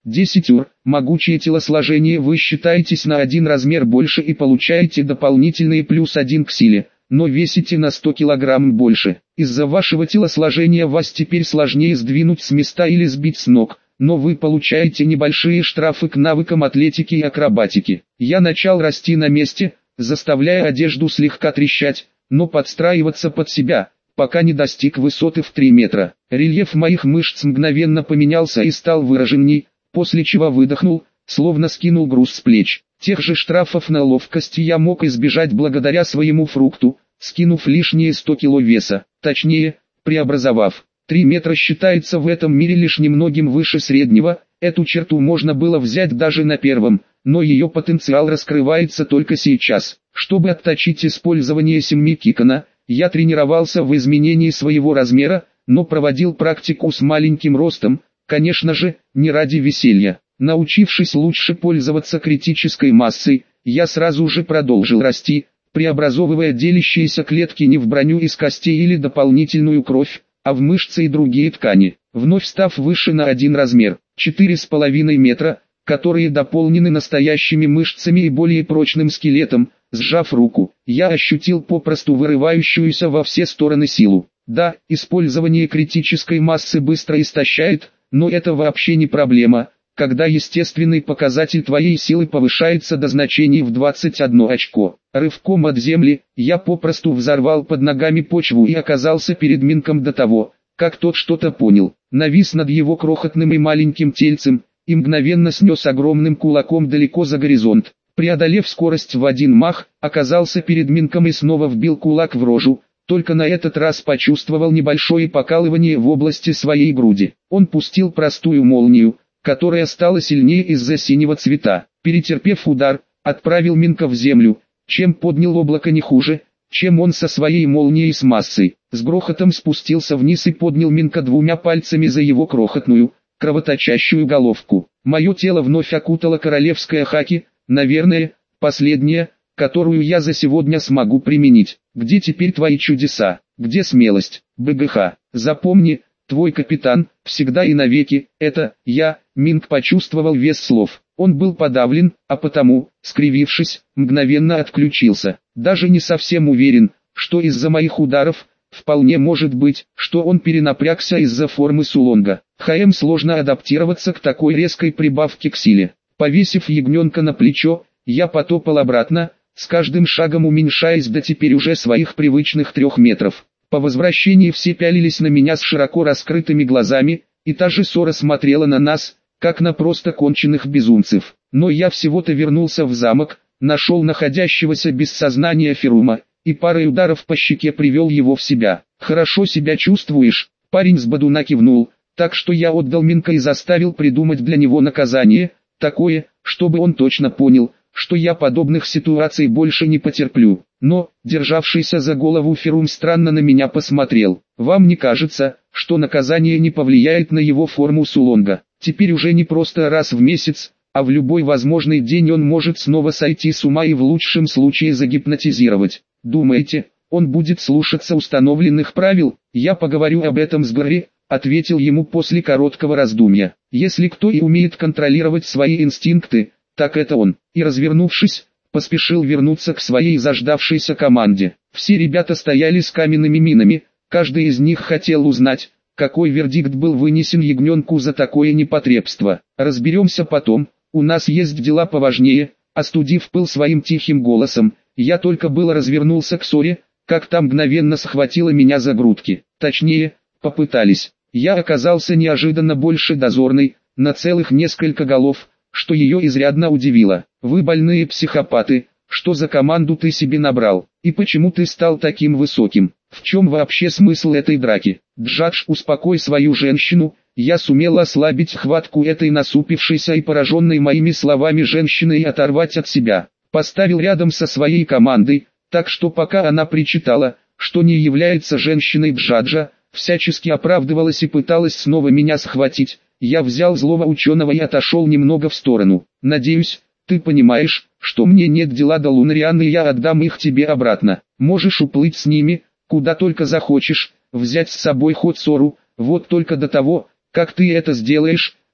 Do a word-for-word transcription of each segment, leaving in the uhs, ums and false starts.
десять ур. Могучее телосложение, вы считаетесь на один размер больше и получаете дополнительные плюс один к силе, но весите на сто килограмм больше. Из-за вашего телосложения вас теперь сложнее сдвинуть с места или сбить с ног, но вы получаете небольшие штрафы к навыкам атлетики и акробатики. Я начал расти на месте, заставляя одежду слегка трещать, но подстраиваться под себя, пока не достиг высоты в три метра. Рельеф моих мышц мгновенно поменялся и стал выраженней, после чего выдохнул, словно скинул груз с плеч. Тех же штрафов на ловкость я мог избежать благодаря своему фрукту, скинув лишние сто кило веса, точнее, преобразовав. три метра считается в этом мире лишь немногим выше среднего, эту черту можно было взять даже на первом, но ее потенциал раскрывается только сейчас. Чтобы отточить использование семми кикана, я тренировался в изменении своего размера, но проводил практику с маленьким ростом, конечно же, не ради веселья. Научившись лучше пользоваться критической массой, я сразу же продолжил расти, преобразовывая делящиеся клетки не в броню из костей или дополнительную кровь, а в мышцы и другие ткани, вновь став выше на один размер, четыре с половиной метра, которые дополнены настоящими мышцами и более прочным скелетом. Сжав руку, я ощутил попросту вырывающуюся во все стороны силу. Да, использование критической массы быстро истощает, но это вообще не проблема, когда естественный показатель твоей силы повышается до значений в двадцать одно очко. Рывком от земли, я попросту взорвал под ногами почву и оказался перед Минком до того, как тот что-то понял. Навис над его крохотным и маленьким тельцем, и мгновенно снес огромным кулаком далеко за горизонт. Преодолев скорость в один мах, оказался перед Минком и снова вбил кулак в рожу, только на этот раз почувствовал небольшое покалывание в области своей груди. Он пустил простую молнию, которая стала сильнее из-за синего цвета. Перетерпев удар, отправил Минка в землю, чем поднял облако не хуже, чем он со своей молнией с массой. С грохотом спустился вниз и поднял Минка двумя пальцами за его крохотную, кровоточащую головку. Мое тело вновь окутало королевская хаки, наверное, последняя, которую я за сегодня смогу применить. Где теперь твои чудеса? Где смелость? БГХ. Запомни, твой капитан, всегда и навеки, это, я. Минк почувствовал вес слов. Он был подавлен, а потому, скривившись, мгновенно отключился. Даже не совсем уверен, что из-за моих ударов, вполне может быть, что он перенапрягся из-за формы Сулонга. ХМ сложно адаптироваться к такой резкой прибавке к силе. Повесив ягненка на плечо, я потопал обратно, с каждым шагом уменьшаясь до теперь уже своих привычных трех метров. По возвращении все пялились на меня с широко раскрытыми глазами, и та же ссора смотрела на нас, как на просто конченых безумцев. Но я всего-то вернулся в замок, нашел находящегося без сознания Ферума, и парой ударов по щеке привел его в себя. «Хорошо себя чувствуешь?» Парень с бодуна кивнул, так что я отдал Минка и заставил придумать для него наказание, такое, чтобы он точно понял, что я подобных ситуаций больше не потерплю. Но, державшийся за голову Ферум странно на меня посмотрел. «Вам не кажется, что наказание не повлияет на его форму Сулонга? Теперь уже не просто раз в месяц, а в любой возможный день он может снова сойти с ума и в лучшем случае загипнотизировать. Думаете, он будет слушаться установленных правил? Я поговорю об этом с Гарри», ответил ему после короткого раздумья. «Если кто и умеет контролировать свои инстинкты, так это он». И развернувшись, поспешил вернуться к своей заждавшейся команде. Все ребята стояли с каменными минами, каждый из них хотел узнать, какой вердикт был вынесен ягненку за такое непотребство. «Разберемся потом, у нас есть дела поважнее», остудив пыл своим тихим голосом, я только было развернулся к ссоре, как там мгновенно схватила меня за грудки. Точнее, попытались. Я оказался неожиданно больше дозорной, на целых несколько голов, что ее изрядно удивило. «Вы больные психопаты, что за команду ты себе набрал? И почему ты стал таким высоким? В чем вообще смысл этой драки?» «Джадж, успокой свою женщину». Я сумел ослабить хватку этой насупившейся и пораженной моими словами женщины и оторвать от себя. Поставил рядом со своей командой, так что пока она причитала, что не является женщиной Джаджа, всячески оправдывалась и пыталась снова меня схватить, я взял злого ученого и отошел немного в сторону. «Надеюсь, ты понимаешь, что мне нет дела до Лунариан, и я отдам их тебе обратно. Можешь уплыть с ними, куда только захочешь, взять с собой хоть Сору, вот только до того, как ты это сделаешь,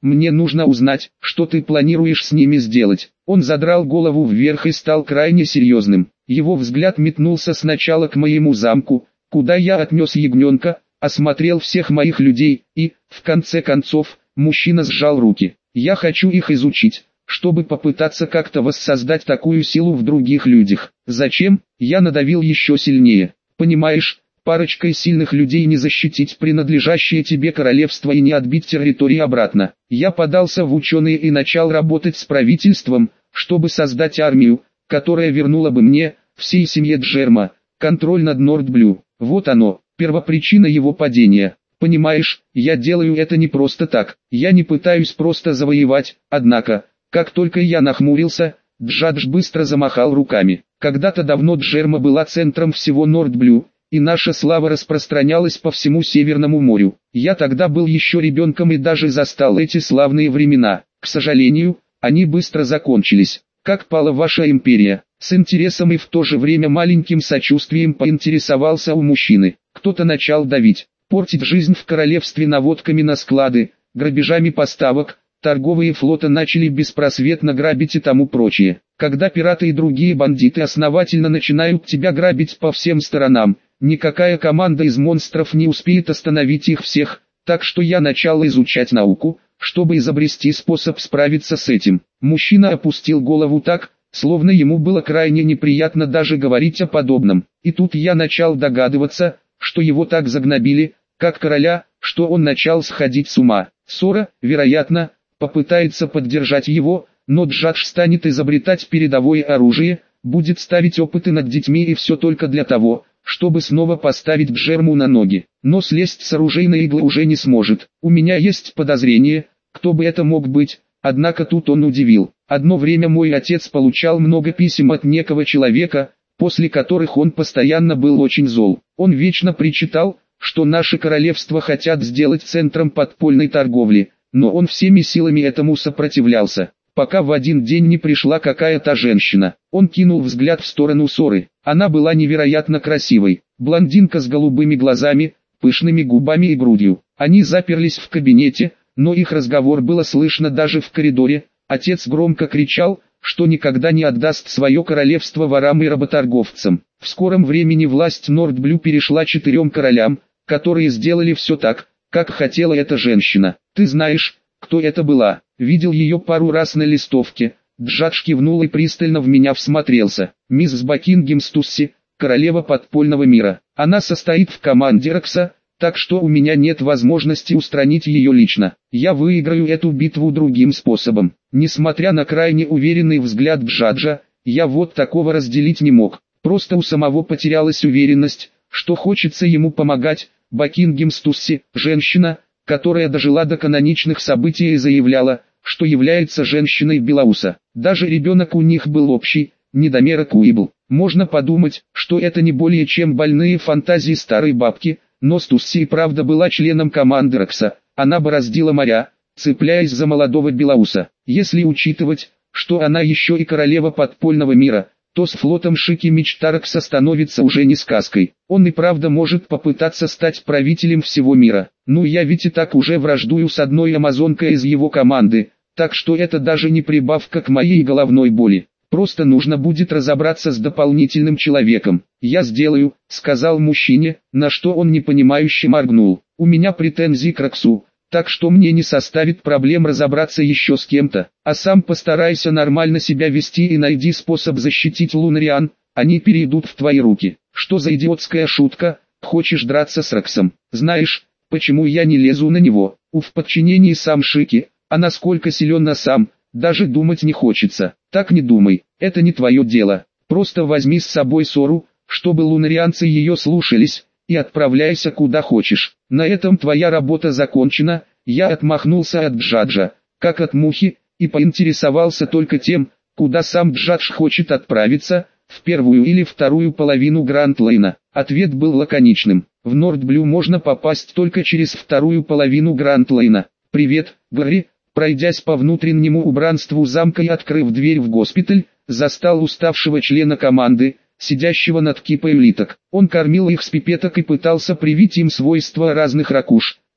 Мне нужно узнать, что ты планируешь с ними сделать. Он задрал голову вверх и стал крайне серьезным. Его взгляд метнулся сначала к моему замку, куда я отнес ягненка, осмотрел всех моих людей, и, в конце концов, мужчина сжал руки. Я хочу их изучить, чтобы попытаться как-то воссоздать такую силу в других людях. Зачем? Я надавил еще сильнее. Понимаешь, парочкой сильных людей не защитить принадлежащее тебе королевство и не отбить территории обратно. Я подался в ученые и начал работать с правительством, чтобы создать армию, которая вернула бы мне, всей семье Джерма, контроль над Нордблю. Вот оно, первопричина его падения. Понимаешь, я делаю это не просто так, я не пытаюсь просто завоевать, однако, как только я нахмурился, Джадж быстро замахал руками. Когда-то давно Джерма была центром всего Нордблю, и наша слава распространялась по всему Северному морю. Я тогда был еще ребенком и даже застал эти славные времена. К сожалению, они быстро закончились. Как пала ваша империя? С интересом и в то же время маленьким сочувствием поинтересовался у мужчины. Кто-то начал давить, портить жизнь в королевстве наводками на склады, грабежами поставок, торговые флоты начали беспросветно грабить и тому прочее. Когда пираты и другие бандиты основательно начинают тебя грабить по всем сторонам, никакая команда из монстров не успеет остановить их всех, так что я начал изучать науку, чтобы изобрести способ справиться с этим. Мужчина опустил голову так, словно ему было крайне неприятно даже говорить о подобном. И тут я начал догадываться, что его так загнобили, как короля, что он начал сходить с ума. Сора, вероятно, попытается поддержать его, но Джадж станет изобретать передовое оружие, будет ставить опыты над детьми и все только для того, чтобы снова поставить Джерму на ноги. Но слезть с оружейной иглы уже не сможет. У меня есть подозрение, кто бы это мог быть, однако тут он удивил. Одно время мой отец получал много писем от некого человека, после которых он постоянно был очень зол. Он вечно причитал, что наши королевства хотят сделать центром подпольной торговли, но он всеми силами этому сопротивлялся, пока в один день не пришла какая-то женщина. Он кинул взгляд в сторону Соры. Она была невероятно красивой, блондинка с голубыми глазами, пышными губами и грудью. Они заперлись в кабинете, но их разговор было слышно даже в коридоре. Отец громко кричал, что никогда не отдаст свое королевство ворам и работорговцам. В скором времени власть Нордблю перешла четырем королям, которые сделали все так, как хотела эта женщина. Ты знаешь, кто это была? Видел ее пару раз на листовке. Джадж кивнул и пристально в меня всмотрелся. Мисс Бакингем Стусси, королева подпольного мира. Она состоит в команде Рокса, так что у меня нет возможности устранить ее лично. Я выиграю эту битву другим способом. Несмотря на крайне уверенный взгляд Джаджа, я вот такого разделить не мог. Просто у самого потерялась уверенность, что хочется ему помогать. Бакингем Стусси, женщина, которая дожила до каноничных событий и заявляла, что является женщиной Белауса. Даже ребенок у них был общий, недомерок Уибл. Можно подумать, что это не более чем больные фантазии старой бабки, но Стусси и правда была членом команды Рокса. Она бороздила моря, цепляясь за молодого Белауса. Если учитывать, что она еще и королева подпольного мира, то с флотом Шики мечта Рокса становится уже не сказкой. Он и правда может попытаться стать правителем всего мира. Ну я ведь и так уже враждую с одной амазонкой из его команды, так что это даже не прибавка к моей головной боли. Просто нужно будет разобраться с дополнительным человеком. «Я сделаю», — сказал мужчине, на что он непонимающе моргнул. «У меня претензии к Роксу, так что мне не составит проблем разобраться еще с кем-то. А сам постарайся нормально себя вести и найди способ защитить Лунариан, они перейдут в твои руки». «Что за идиотская шутка? Хочешь драться с Роксом? Знаешь, почему я не лезу на него? У в подчинении сам Шики, а насколько силен на сам, даже думать не хочется. Так не думай, это не твое дело. Просто возьми с собой Сору, чтобы лунарианцы ее слушались, и отправляйся куда хочешь. На этом твоя работа закончена». Я отмахнулся от Джаджа, как от мухи, и поинтересовался только тем, куда сам Джадж хочет отправиться, в первую или вторую половину Гранд-Лейна. Ответ был лаконичным. В Нордблю можно попасть только через вторую половину Гранд-Лейна. «Привет, Гарри». Пройдясь по внутреннему убранству замка и открыв дверь в госпиталь, застал уставшего члена команды, сидящего над кипой улиток. Он кормил их с пипеток и пытался привить им свойства разных ракуш.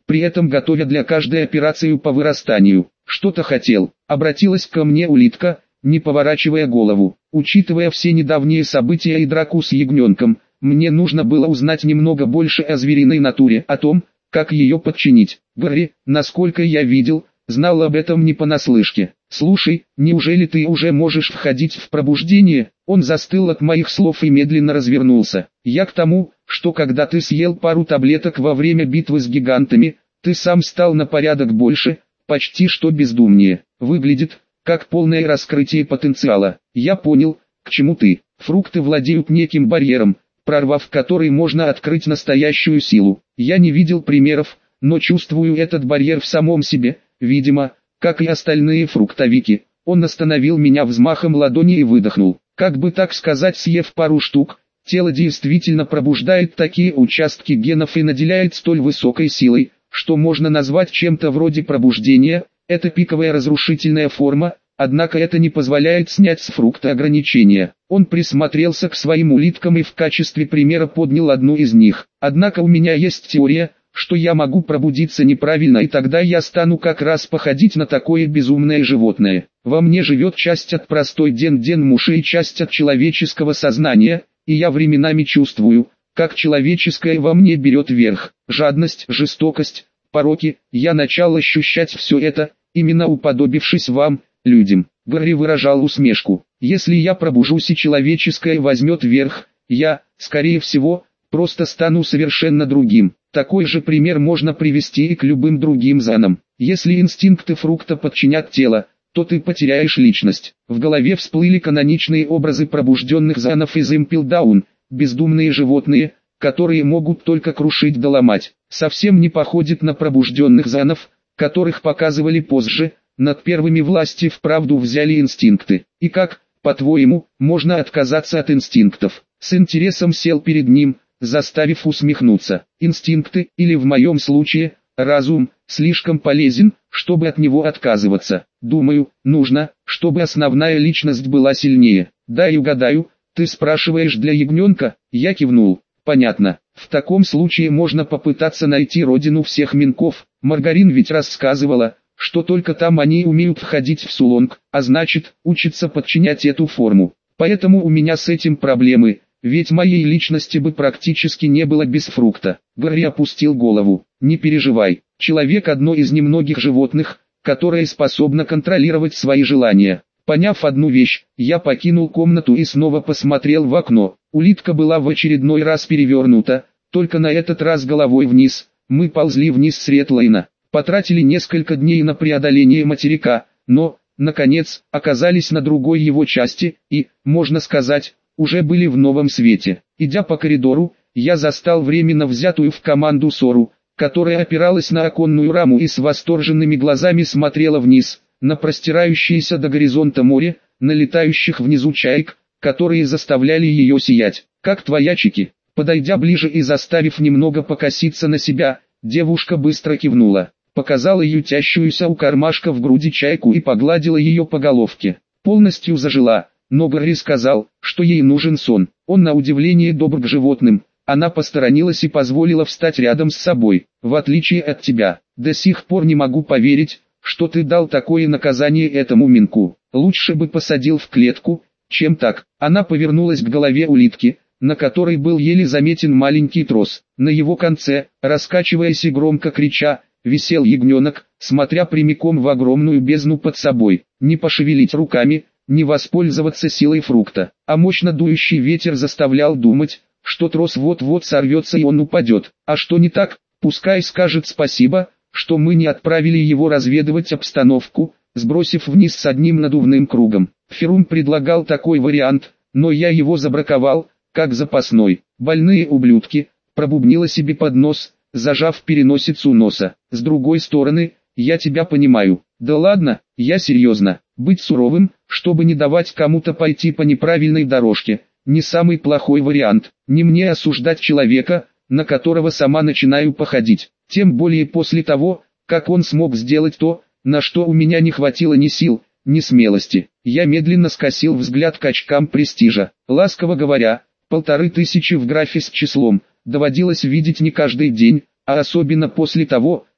при этом готовя для каждой операцию по вырастанию. «Что-то хотел?» — обратилась ко мне улитка, не поворачивая голову. Учитывая все недавние события и драку с ягненком, мне нужно было узнать немного больше о звериной натуре, о том, как ее подчинить. Гарри, насколько я видел, знал об этом не понаслышке. «Слушай, неужели ты уже можешь входить в пробуждение?» Он застыл от моих слов и медленно развернулся. «Я к тому, что когда ты съел пару таблеток во время битвы с гигантами, ты сам стал на порядок больше, почти что бездумнее. Выглядит, как полное раскрытие потенциала. Я понял, к чему ты. Фрукты владеют неким барьером, прорвав который можно открыть настоящую силу. Я не видел примеров, но чувствую этот барьер в самом себе, видимо, как и остальные фруктовики». Он остановил меня взмахом ладони и выдохнул. Как бы так сказать, съев пару штук, тело действительно пробуждает такие участки генов и наделяет столь высокой силой, что можно назвать чем-то вроде пробуждения. Это пиковая разрушительная форма, однако это не позволяет снять с фрукта ограничения. Он присмотрелся к своим улиткам и в качестве примера поднял одну из них. Однако у меня есть теория, что я могу пробудиться неправильно, и тогда я стану как раз походить на такое безумное животное. Во мне живет часть от простой ден-ден муши и часть от человеческого сознания, и я временами чувствую, как человеческое во мне берет верх. Жадность, жестокость, пороки. Я начал ощущать все это, именно уподобившись вам, людям. Гарри выражал усмешку. Если я пробужусь и человеческое возьмет верх, я, скорее всего, просто стану совершенно другим. Такой же пример можно привести и к любым другим зонам. Если инстинкты фрукта подчинят тело, то ты потеряешь личность. В голове всплыли каноничные образы пробужденных зонов из Impel Down, бездумные животные, которые могут только крушить да ломать. Совсем не походит на пробужденных зонов, которых показывали позже. Над первыми власти вправду взяли инстинкты. И как, по-твоему, можно отказаться от инстинктов? С интересом сел перед ним, заставив усмехнуться. Инстинкты, или в моем случае, разум, слишком полезен, чтобы от него отказываться. Думаю, нужно, чтобы основная личность была сильнее. Дай угадаю, ты спрашиваешь для ягненка? Я кивнул. Понятно. В таком случае можно попытаться найти родину всех минков. Маргарин ведь рассказывала, что только там они умеют входить в сулонг, а значит, учатся подчинять эту форму. Поэтому у меня с этим проблемы. Ведь моей личности бы практически не было без фрукта. Гарри опустил голову. Не переживай, человек одно из немногих животных, которое способно контролировать свои желания. Поняв одну вещь, я покинул комнату и снова посмотрел в окно. Улитка была в очередной раз перевернута, только на этот раз головой вниз. Мы ползли вниз с Редлайна, потратили несколько дней на преодоление материка, но, наконец, оказались на другой его части и, можно сказать, уже были в новом свете. Идя по коридору, я застал временно взятую в команду Сору, которая опиралась на оконную раму и с восторженными глазами смотрела вниз, на простирающееся до горизонта море, на летающих внизу чаек, которые заставляли ее сиять. «Как твоя Чики?» Подойдя ближе и заставив немного покоситься на себя, девушка быстро кивнула, показала ютящуюся у кармашка в груди чайку и погладила ее по головке. Полностью зажила. Но Гарри сказал, что ей нужен сон. Он на удивление добр к животным. Она посторонилась и позволила встать рядом с собой. В отличие от тебя, до сих пор не могу поверить, что ты дал такое наказание этому минку. Лучше бы посадил в клетку, чем так. Она повернулась к голове улитки, на которой был еле заметен маленький трос. На его конце, раскачиваясь и громко крича, висел ягненок, смотря прямиком в огромную бездну под собой. Не пошевелить руками, не воспользоваться силой фрукта, а мощно дующий ветер заставлял думать, что трос вот-вот сорвется и он упадет. А что не так, пускай скажет спасибо, что мы не отправили его разведывать обстановку, сбросив вниз с одним надувным кругом. Ферум предлагал такой вариант, но я его забраковал, как запасной. Больные ублюдки, пробубнила себе под нос, зажав переносицу носа. С другой стороны, я тебя понимаю. Да ладно, я серьезно. Быть суровым, чтобы не давать кому-то пойти по неправильной дорожке, не самый плохой вариант. Не мне осуждать человека, на которого сама начинаю походить. Тем более после того, как он смог сделать то, на что у меня не хватило ни сил, ни смелости. Я медленно скосил взгляд к очкам престижа. Ласково говоря, полторы тысячи в графе с числом, доводилось видеть не каждый день, а особенно после того,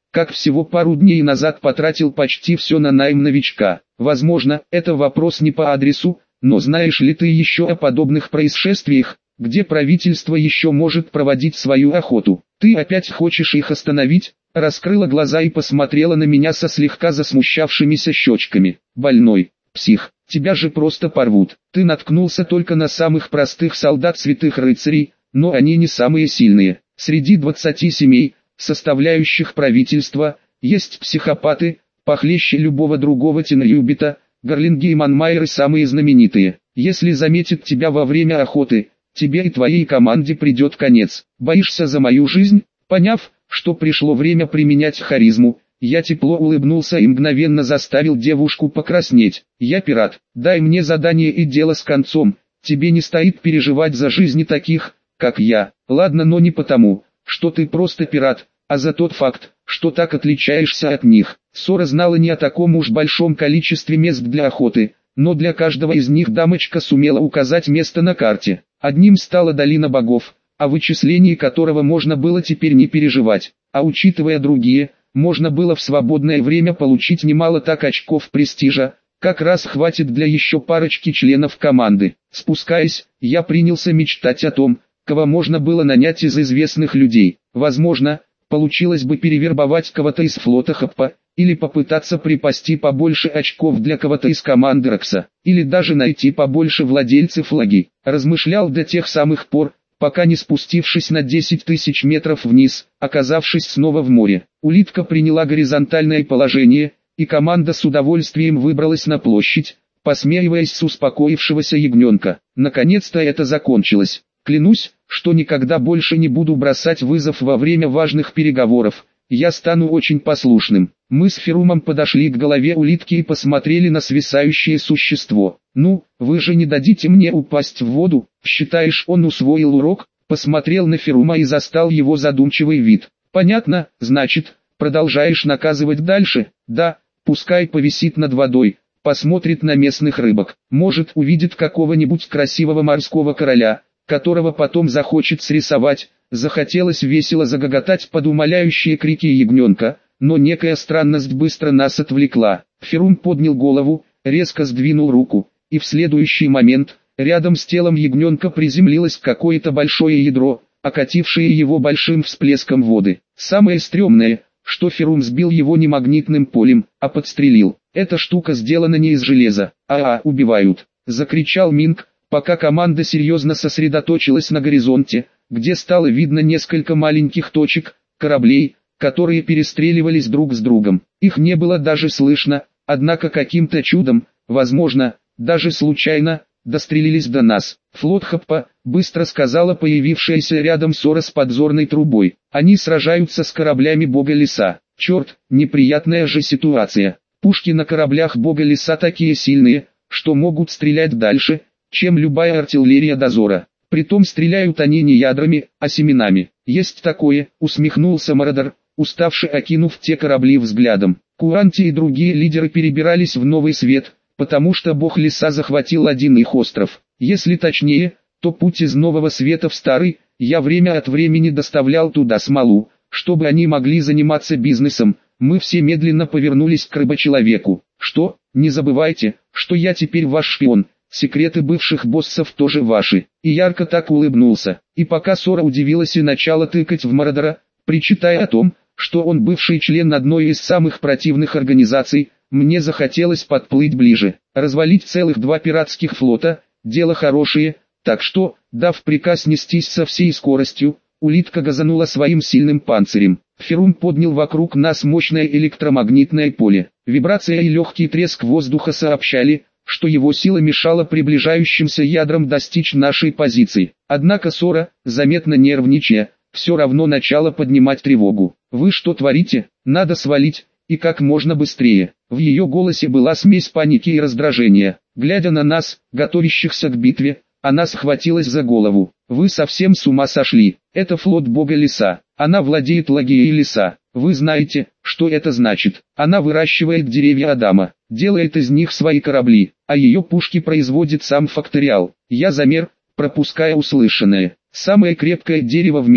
как всего пару дней назад потратил почти все на найм новичка. Возможно, это вопрос не по адресу, но знаешь ли ты еще о подобных происшествиях, где правительство еще может проводить свою охоту? Ты опять хочешь их остановить? Раскрыла глаза и посмотрела на меня со слегка засмущавшимися щечками. Больной, псих, тебя же просто порвут. Ты наткнулся только на самых простых солдат святых рыцарей, но они не самые сильные. Среди двадцати семей, составляющих правительство, есть психопаты, похлеще любого другого Тенрюбита. Гарлинги и Манмайеры самые знаменитые. Если заметят тебя во время охоты, тебе и твоей команде придет конец. Боишься за мою жизнь? Поняв, что пришло время применять харизму, я тепло улыбнулся и мгновенно заставил девушку покраснеть. Я пират, дай мне задание и дело с концом. Тебе не стоит переживать за жизни таких, как я. Ладно, но не потому, что ты просто пират, а за тот факт, что так отличаешься от них. Сора знала не о таком уж большом количестве мест для охоты, но для каждого из них дамочка сумела указать место на карте. Одним стала долина богов, о вычислении которого можно было теперь не переживать, а учитывая другие, можно было в свободное время получить немало так очков престижа, как раз хватит для еще парочки членов команды. Спускаясь, я принялся мечтать о том, кого можно было нанять из известных людей. Возможно, получилось бы перевербовать кого-то из флота Хаппа, или попытаться припасти побольше очков для кого-то из команды Рокса, или даже найти побольше владельцев лаги. Размышлял до тех самых пор, пока не спустившись на десять тысяч метров вниз, оказавшись снова в море. Улитка приняла горизонтальное положение, и команда с удовольствием выбралась на площадь, посмеиваясь с успокоившегося ягненка. Наконец-то это закончилось. Клянусь, что никогда больше не буду бросать вызов во время важных переговоров. Я стану очень послушным. Мы с Ферумом подошли к голове улитки и посмотрели на свисающее существо. «Ну, вы же не дадите мне упасть в воду? Считаешь, он усвоил урок?» Посмотрел на Ферума и застал его задумчивый вид. «Понятно, значит, продолжаешь наказывать дальше?» «Да, пускай повисит над водой, посмотрит на местных рыбок. Может, увидит какого-нибудь красивого морского короля, которого потом захочет срисовать». Захотелось весело загоготать под умоляющие крики ягненка, но некая странность быстро нас отвлекла. Ферум поднял голову, резко сдвинул руку, и в следующий момент, рядом с телом ягненка приземлилось какое-то большое ядро, окатившее его большим всплеском воды. Самое стрёмное, что Ферум сбил его не магнитным полем, а подстрелил. Эта штука сделана не из железа, а, -а убивают. Закричал Минг, пока команда серьезно сосредоточилась на горизонте, где стало видно несколько маленьких точек, кораблей, которые перестреливались друг с другом. Их не было даже слышно, однако каким-то чудом, возможно, даже случайно, дострелились до нас. «Флот Хаппа», быстро сказала появившаяся рядом Сора с подзорной трубой. «Они сражаются с кораблями бога леса. Черт, неприятная же ситуация. Пушки на кораблях бога леса такие сильные, что могут стрелять дальше, чем любая артиллерия дозора. Притом стреляют они не ядрами, а семенами. Есть такое», усмехнулся Мародер, уставший окинув те корабли взглядом. Куанти и другие лидеры перебирались в Новый Свет, потому что бог леса захватил один их остров. Если точнее, то путь из Нового Света в Старый, я время от времени доставлял туда смолу, чтобы они могли заниматься бизнесом. Мы все медленно повернулись к рыбочеловеку. «Что, не забывайте, что я теперь ваш шпион. Секреты бывших боссов тоже ваши». И ярко так улыбнулся. И пока Сора удивилась и начала тыкать в Мародера, причитая о том, что он бывший член одной из самых противных организаций, мне захотелось подплыть ближе. Развалить целых два пиратских флота – дело хорошее, так что, дав приказ нестись со всей скоростью, улитка газанула своим сильным панцирем. Ферум поднял вокруг нас мощное электромагнитное поле. Вибрация и легкий треск воздуха сообщали, что его сила мешала приближающимся ядрам достичь нашей позиции. Однако Сора, заметно нервничая, все равно начала поднимать тревогу. «Вы что творите? Надо свалить, и как можно быстрее». В ее голосе была смесь паники и раздражения. Глядя на нас, готовящихся к битве, она схватилась за голову. «Вы совсем с ума сошли? Это флот бога леса. Она владеет лагией леса. Вы знаете, что это значит? Она выращивает деревья Адама, делает из них свои корабли, а ее пушки производит сам Факториал». Я замер, пропуская услышанное. «Самое крепкое дерево в мире,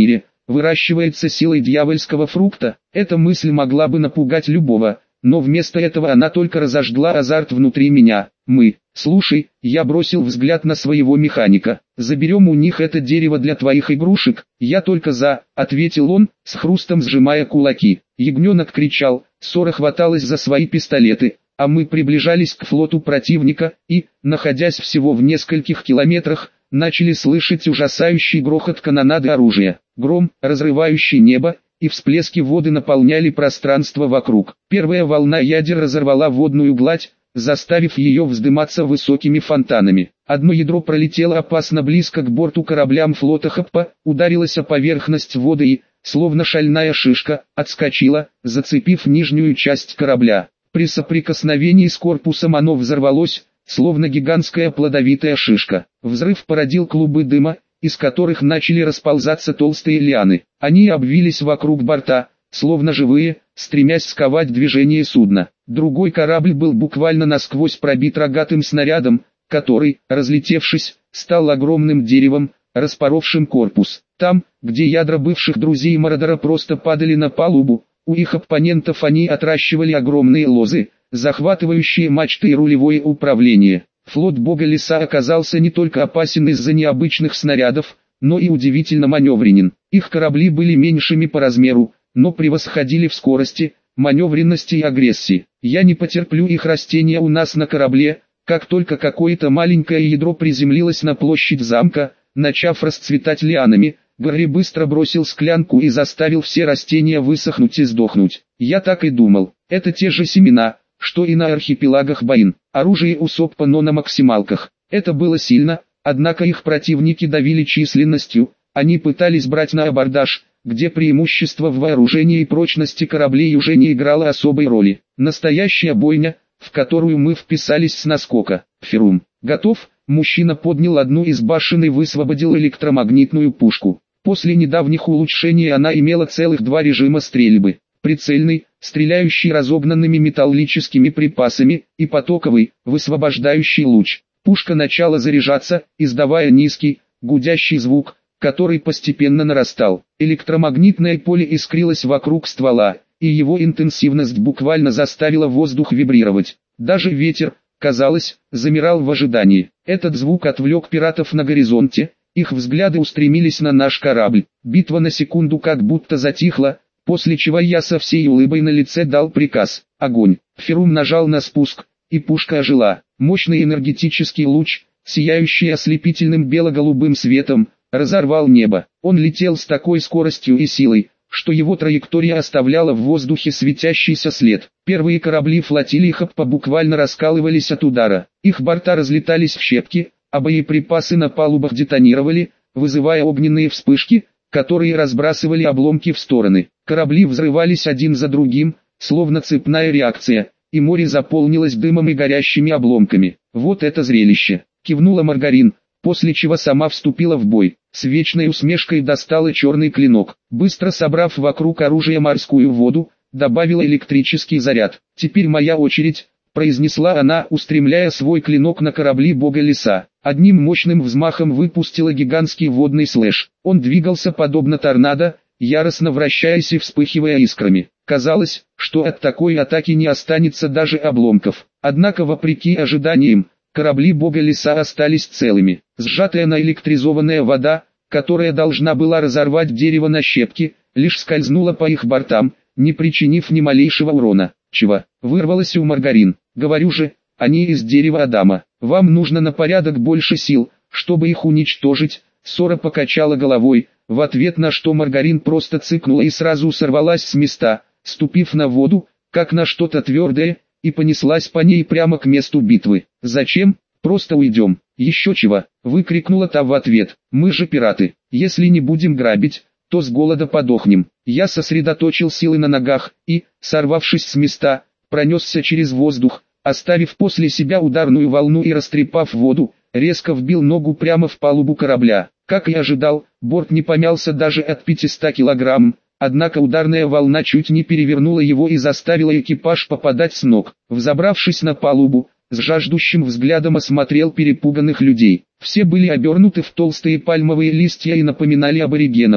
выращивается силой дьявольского фрукта. Эта мысль могла бы напугать любого, но вместо этого она только разожгла азарт внутри меня. Мы, слушай, я бросил взгляд на своего механика. Заберем у них это дерево для твоих игрушек. Я только за, ответил он, с хрустом сжимая кулаки. Ягненок кричал, Сора хваталась за свои пистолеты, а мы приближались к флоту противника и, находясь всего в нескольких километрах, начали слышать ужасающий грохот канонады оружия. Гром, разрывающий небо, и всплески воды наполняли пространство вокруг. Первая волна ядер разорвала водную гладь, заставив ее вздыматься высокими фонтанами. Одно ядро пролетело опасно близко к борту кораблям флота Хаппа, ударилось о поверхность воды и, словно шальная шишка, отскочило, зацепив нижнюю часть корабля. При соприкосновении с корпусом оно взорвалось, словно гигантская плодовитая шишка. Взрыв породил клубы дыма, из которых начали расползаться толстые лианы. Они обвились вокруг борта, словно живые, стремясь сковать движение судна. Другой корабль был буквально насквозь пробит рогатым снарядом, который, разлетевшись, стал огромным деревом, распоровшим корпус. Там, где ядра бывших друзей Мародера просто падали на палубу, у их оппонентов они отращивали огромные лозы, захватывающие мачты и рулевое управление. Флот Бога Леса оказался не только опасен из-за необычных снарядов, но и удивительно маневренен. Их корабли были меньшими по размеру, но превосходили в скорости, маневренности и агрессии. Я не потерплю их растения у нас на корабле. Как только какое-то маленькое ядро приземлилось на площадь замка, начав расцветать лианами, Гарри быстро бросил склянку и заставил все растения высохнуть и сдохнуть. Я так и думал, это те же семена, что и на архипелагах Баин. Оружие у Соппа, но на максималках. Это было сильно, однако их противники давили численностью, они пытались брать на абордаж, где преимущество в вооружении и прочности кораблей уже не играло особой роли. Настоящая бойня, в которую мы вписались с наскока. Ферум, готов? Мужчина поднял одну из башен и высвободил электромагнитную пушку. После недавних улучшений она имела целых два режима стрельбы. Прицельный, стреляющий разогнанными металлическими припасами, и потоковый, высвобождающий луч. Пушка начала заряжаться, издавая низкий, гудящий звук, который постепенно нарастал. Электромагнитное поле искрилось вокруг ствола, и его интенсивность буквально заставила воздух вибрировать. Даже ветер, казалось, замирал в ожидании. Этот звук отвлек пиратов на горизонте, их взгляды устремились на наш корабль. Битва на секунду как будто затихла, после чего я со всей улыбой на лице дал приказ. Огонь. Ферум нажал на спуск, и пушка ожила. Мощный энергетический луч, сияющий ослепительным бело-голубым светом, разорвал небо. Он летел с такой скоростью и силой, что его траектория оставляла в воздухе светящийся след. Первые корабли флотилии Хаппа буквально раскалывались от удара. Их борта разлетались в щепки, а боеприпасы на палубах детонировали, вызывая огненные вспышки, которые разбрасывали обломки в стороны. Корабли взрывались один за другим, словно цепная реакция, и море заполнилось дымом и горящими обломками. «Вот это зрелище!» — кивнула Маргарин, после чего сама вступила в бой. С вечной усмешкой достала черный клинок. Быстро собрав вокруг оружия морскую воду, добавила электрический заряд. «Теперь моя очередь», — произнесла она, устремляя свой клинок на корабли Бога Леса. Одним мощным взмахом выпустила гигантский водный слэш. Он двигался подобно торнадо, яростно вращаясь и вспыхивая искрами. Казалось, что от такой атаки не останется даже обломков. Однако, вопреки ожиданиям, корабли Бога Леса остались целыми. Сжатая наэлектризованная вода, которая должна была разорвать дерево на щепки, лишь скользнула по их бортам, не причинив ни малейшего урона. «Чего?» — вырвалось у Маргарин. «Говорю же, они из дерева Адама. Вам нужно на порядок больше сил, чтобы их уничтожить». Сора покачала головой, в ответ на что Маргарин просто цыкнула и сразу сорвалась с места, ступив на воду, как на что-то твердое, и понеслась по ней прямо к месту битвы. «Зачем? Просто уйдем». «Еще чего?» — выкрикнула та в ответ. «Мы же пираты. Если не будем грабить, то с голода подохнем». Я сосредоточил силы на ногах и, сорвавшись с места, пронесся через воздух, оставив после себя ударную волну и растрепав воду, резко вбил ногу прямо в палубу корабля. Как и ожидал, борт не помялся даже от пятисот килограмм, однако ударная волна чуть не перевернула его и заставила экипаж попадать с ног. Взобравшись на палубу, с жаждущим взглядом осмотрел перепуганных людей. Все были обернуты в толстые пальмовые листья и напоминали аборигенов,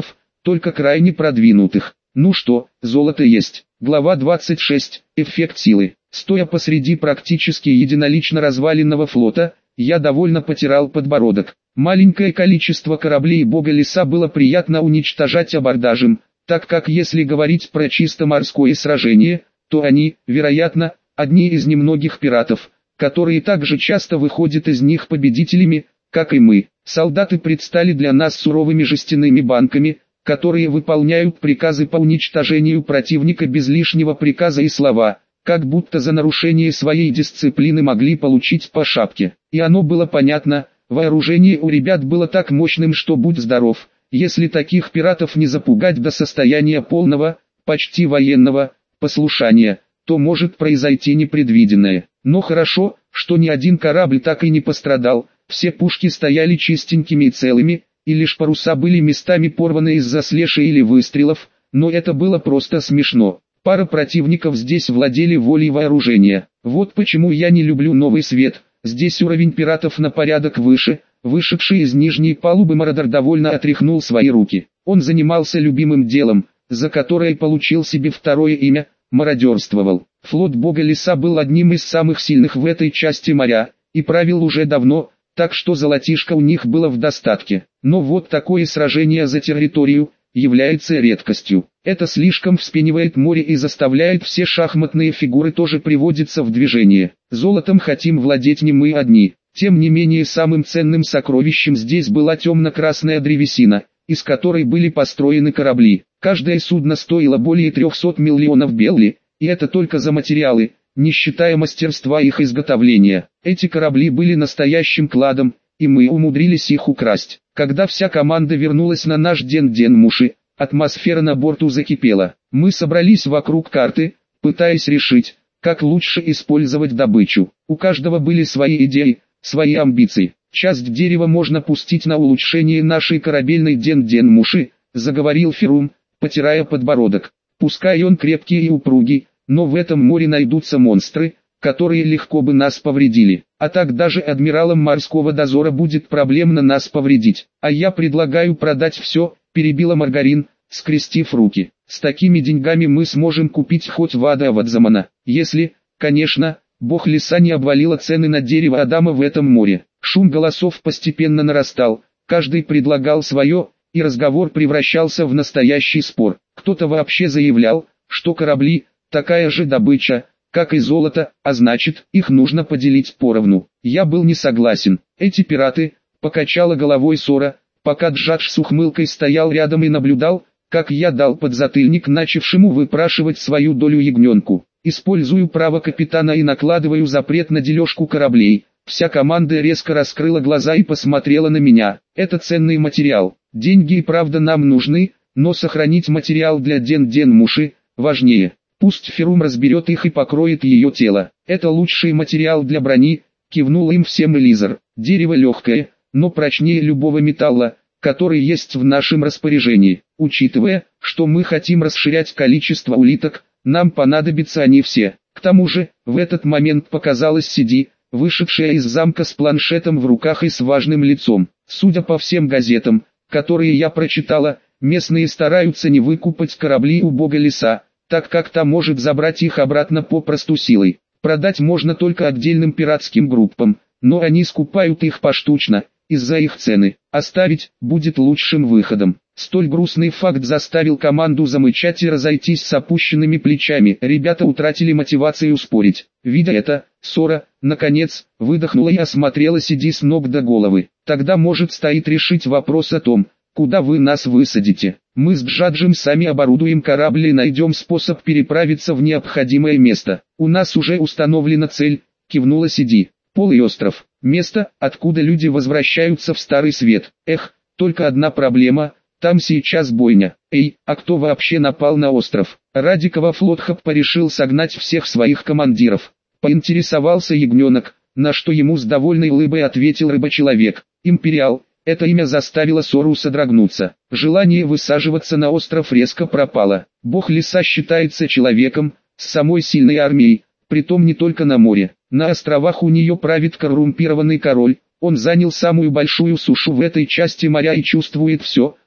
только крайне продвинутых. Ну что, золото есть. Глава двадцать шесть. Эффект силы. Стоя посреди практически единолично разваленного флота, я довольно потирал подбородок. Маленькое количество кораблей бога леса было приятно уничтожать абордажем, так как если говорить про чисто морское сражение, то они, вероятно, одни из немногих пиратов, которые также часто выходят из них победителями, как и мы. Солдаты предстали для нас суровыми жестяными банками, которые выполняют приказы по уничтожению противника без лишнего приказа и слова, как будто за нарушение своей дисциплины могли получить по шапке. И оно было понятно, вооружение у ребят было так мощным, что будь здоров, если таких пиратов не запугать до состояния полного, почти военного, послушания, то может произойти непредвиденное. Но хорошо, что ни один корабль так и не пострадал, все пушки стояли чистенькими и целыми, и лишь паруса были местами порваны из-за слежи или выстрелов, но это было просто смешно. Пара противников здесь владели волей вооружения. Вот почему я не люблю Новый Свет, здесь уровень пиратов на порядок выше. Вышедший из нижней палубы Мародер довольно отряхнул свои руки. Он занимался любимым делом, за которое получил себе второе имя, мародерствовал. Флот бога леса был одним из самых сильных в этой части моря, и правил уже давно, так что золотишко у них было в достатке. Но вот такое сражение за территорию является редкостью. Это слишком вспенивает море и заставляет все шахматные фигуры тоже приводиться в движение. Золотом хотим владеть не мы одни. Тем не менее самым ценным сокровищем здесь была темно-красная древесина, из которой были построены корабли. Каждое судно стоило более трехсот миллионов белли, и это только за материалы, не считая мастерства их изготовления. Эти корабли были настоящим кладом, и мы умудрились их украсть. Когда вся команда вернулась на наш Ден-Ден-Муши, атмосфера на борту закипела. Мы собрались вокруг карты, пытаясь решить, как лучше использовать добычу. У каждого были свои идеи, свои амбиции. Часть дерева можно пустить на улучшение нашей корабельной Ден-Ден-Муши, заговорил Ферум, потирая подбородок. Пускай он крепкий и упругий, но в этом море найдутся монстры, которые легко бы нас повредили. А так даже адмиралам морского дозора будет проблемно нас повредить. А я предлагаю продать все, перебила Маргарин, скрестив руки. С такими деньгами мы сможем купить хоть Вада Авадзамана, если, конечно, бог леса не обвалила цены на дерево Адама в этом море. Шум голосов постепенно нарастал, каждый предлагал свое, и разговор превращался в настоящий спор. Кто-то вообще заявлял, что корабли – такая же добыча, как и золото, а значит, их нужно поделить поровну. Я был не согласен. Эти пираты, покачала головой Сора, пока Джадж с ухмылкой стоял рядом и наблюдал, как я дал подзатыльник начавшему выпрашивать свою долю ягненку. Использую право капитана и накладываю запрет на дележку кораблей. Вся команда резко раскрыла глаза и посмотрела на меня. Это ценный материал. Деньги и правда нам нужны, но сохранить материал для Ден-Ден-Муши важнее. Пусть Ферум разберет их и покроет ее тело. Это лучший материал для брони, кивнул им всем Элизар. Дерево легкое, но прочнее любого металла, который есть в нашем распоряжении. Учитывая, что мы хотим расширять количество улиток, нам понадобятся они все. К тому же, в этот момент показалась Сиди, вышедшая из замка с планшетом в руках и с важным лицом. Судя по всем газетам, которые я прочитала, местные стараются не выкупать корабли у бога леса, так как та может забрать их обратно попросту силой. Продать можно только отдельным пиратским группам, но они скупают их поштучно, из-за их цены. Оставить будет лучшим выходом. Столь грустный факт заставил команду замычать и разойтись с опущенными плечами. Ребята утратили мотивацию спорить. Видя это, Сора, наконец, выдохнула и осмотрела Сиди с ног до головы. Тогда может стоит решить вопрос о том, куда вы нас высадите. Мы с Джаджем сами оборудуем корабль и найдем способ переправиться в необходимое место. У нас уже установлена цель, кивнула Сиди. Полый остров. Место, откуда люди возвращаются в Старый Свет. Эх, только одна проблема, там сейчас бойня. Эй, а кто вообще напал на остров? Радикова флотхаб порешил согнать всех своих командиров. Поинтересовался ягненок, на что ему с довольной улыбой ответил рыбочеловек. Империал. Это имя заставило Сору содрогнуться. Желание высаживаться на остров резко пропало. Бог леса считается человеком, с самой сильной армией, притом не только на море. На островах у нее правит коррумпированный король, он занял самую большую сушу в этой части моря и чувствует все,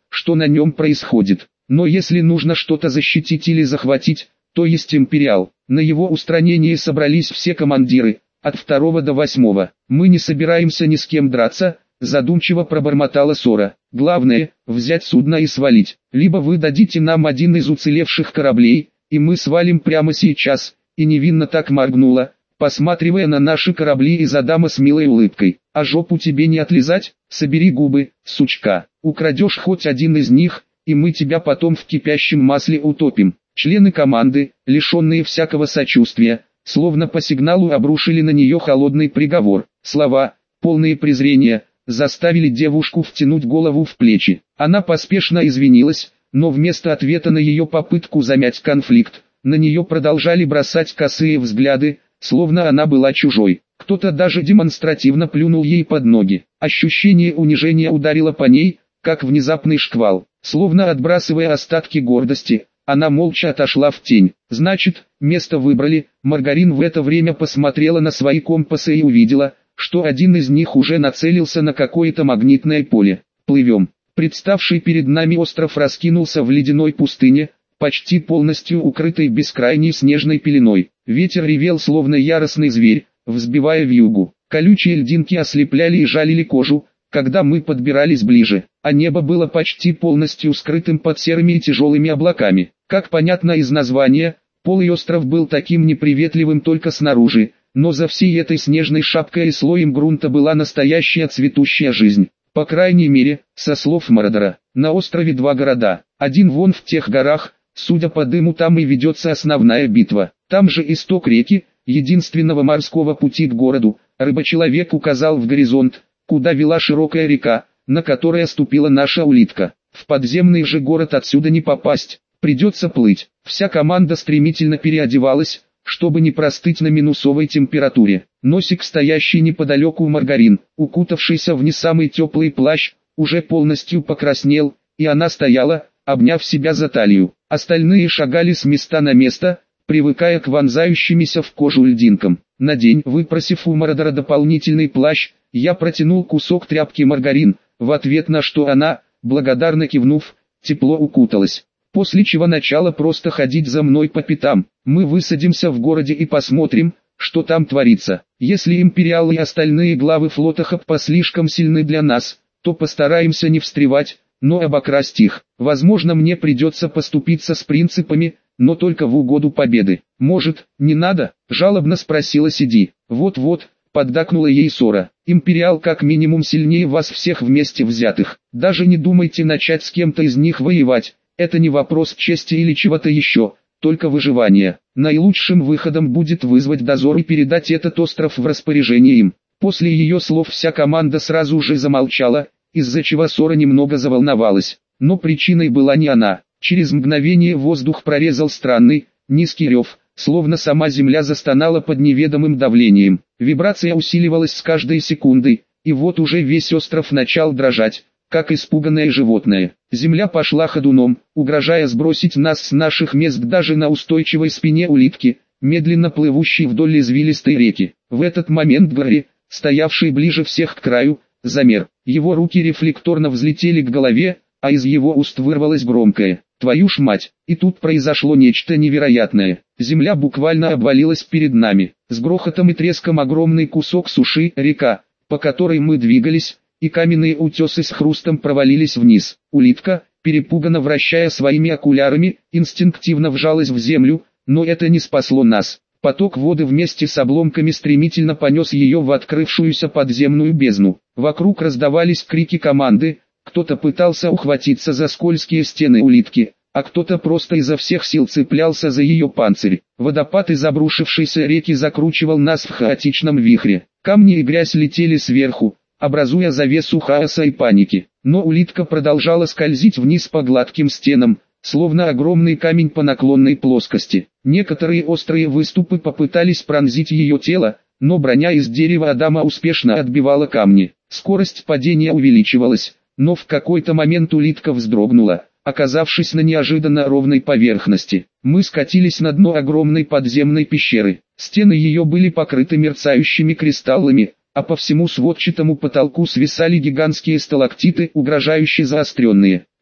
что на нем происходит. Но если нужно что-то защитить или захватить, то есть Империал. На его устранение собрались все командиры, от второго до восьмого. Мы не собираемся ни с кем драться, задумчиво пробормотала Сора. Главное, взять судно и свалить. Либо вы дадите нам один из уцелевших кораблей, и мы свалим прямо сейчас, и невинно так моргнула, посматривая на наши корабли из Адама с милой улыбкой. А жопу тебе не отлизать? Собери губы, сучка. Украдешь хоть один из них, и мы тебя потом в кипящем масле утопим. Члены команды, лишенные всякого сочувствия, словно по сигналу обрушили на нее холодный приговор. Слова, полные презрения, заставили девушку втянуть голову в плечи. Она поспешно извинилась, но вместо ответа на ее попытку замять конфликт, на нее продолжали бросать косые взгляды, словно она была чужой. Кто-то даже демонстративно плюнул ей под ноги. Ощущение унижения ударило по ней, как внезапный шквал. Словно отбрасывая остатки гордости, она молча отошла в тень. Значит, место выбрали. Маргарин в это время посмотрела на свои компасы и увидела, что один из них уже нацелился на какое-то магнитное поле. Плывем. Представший перед нами остров раскинулся в ледяной пустыне, почти полностью укрытой бескрайней снежной пеленой. Ветер ревел словно яростный зверь, взбивая вьюгу. Колючие льдинки ослепляли и жалили кожу, когда мы подбирались ближе, а небо было почти полностью скрытым под серыми и тяжелыми облаками. Как понятно из названия, полый остров был таким неприветливым только снаружи, но за всей этой снежной шапкой и слоем грунта была настоящая цветущая жизнь. По крайней мере, со слов Мордора, на острове два города, один вон в тех горах, судя по дыму там и ведется основная битва. Там же исток реки, единственного морского пути к городу. Рыбочеловек указал в горизонт, куда вела широкая река, на которой ступила наша улитка. В подземный же город отсюда не попасть, придется плыть. Вся команда стремительно переодевалась, чтобы не простыть на минусовой температуре. Носик, стоящий неподалеку Маргарин, укутавшийся в не самый теплый плащ, уже полностью покраснел, и она стояла, обняв себя за талию. Остальные шагали с места на место, привыкая к вонзающимися в кожу льдинкам. Надень, выпросив у Мордора дополнительный плащ, я протянул кусок тряпки Маргарин, в ответ на что она, благодарно кивнув, тепло укуталась. После чего начала просто ходить за мной по пятам. Мы высадимся в городе и посмотрим, что там творится. Если Империал и остальные главы флота Хаппа слишком сильны для нас, то постараемся не встревать, но обокрасть их. Возможно, мне придется поступиться с принципами, но только в угоду победы. Может, не надо? Жалобно спросила Сиди. Вот-вот, поддакнула ей Сора. Империал как минимум сильнее вас всех вместе взятых. Даже не думайте начать с кем-то из них воевать. Это не вопрос чести или чего-то еще, только выживание. Наилучшим выходом будет вызвать дозор и передать этот остров в распоряжение им. После ее слов вся команда сразу же замолчала, из-за чего Сора немного заволновалась. Но причиной была не она. Через мгновение воздух прорезал странный, низкий рев, словно сама земля застонала под неведомым давлением. Вибрация усиливалась с каждой секундой, и вот уже весь остров начал дрожать, как испуганное животное. Земля пошла ходуном, угрожая сбросить нас с наших мест даже на устойчивой спине улитки, медленно плывущей вдоль извилистой реки. В этот момент Гарри, стоявший ближе всех к краю, замер. Его руки рефлекторно взлетели к голове, а из его уст вырвалось громкое «Твою ж мать!». И тут произошло нечто невероятное. Земля буквально обвалилась перед нами. С грохотом и треском огромный кусок суши, река, по которой мы двигались, и каменные утесы с хрустом провалились вниз. Улитка, перепуганно вращая своими окулярами, инстинктивно вжалась в землю, но это не спасло нас. Поток воды вместе с обломками стремительно понес ее в открывшуюся подземную бездну. Вокруг раздавались крики команды, кто-то пытался ухватиться за скользкие стены улитки, а кто-то просто изо всех сил цеплялся за ее панцирь. Водопад из обрушившейся реки закручивал нас в хаотичном вихре. Камни и грязь летели сверху, образуя завесу хаоса и паники. Но улитка продолжала скользить вниз по гладким стенам, словно огромный камень по наклонной плоскости. Некоторые острые выступы попытались пронзить ее тело, но броня из дерева Адама успешно отбивала камни. Скорость падения увеличивалась, но в какой-то момент улитка вздрогнула, оказавшись на неожиданно ровной поверхности. Мы скатились на дно огромной подземной пещеры. Стены ее были покрыты мерцающими кристаллами, а по всему сводчатому потолку свисали гигантские сталактиты, угрожающе заостренные.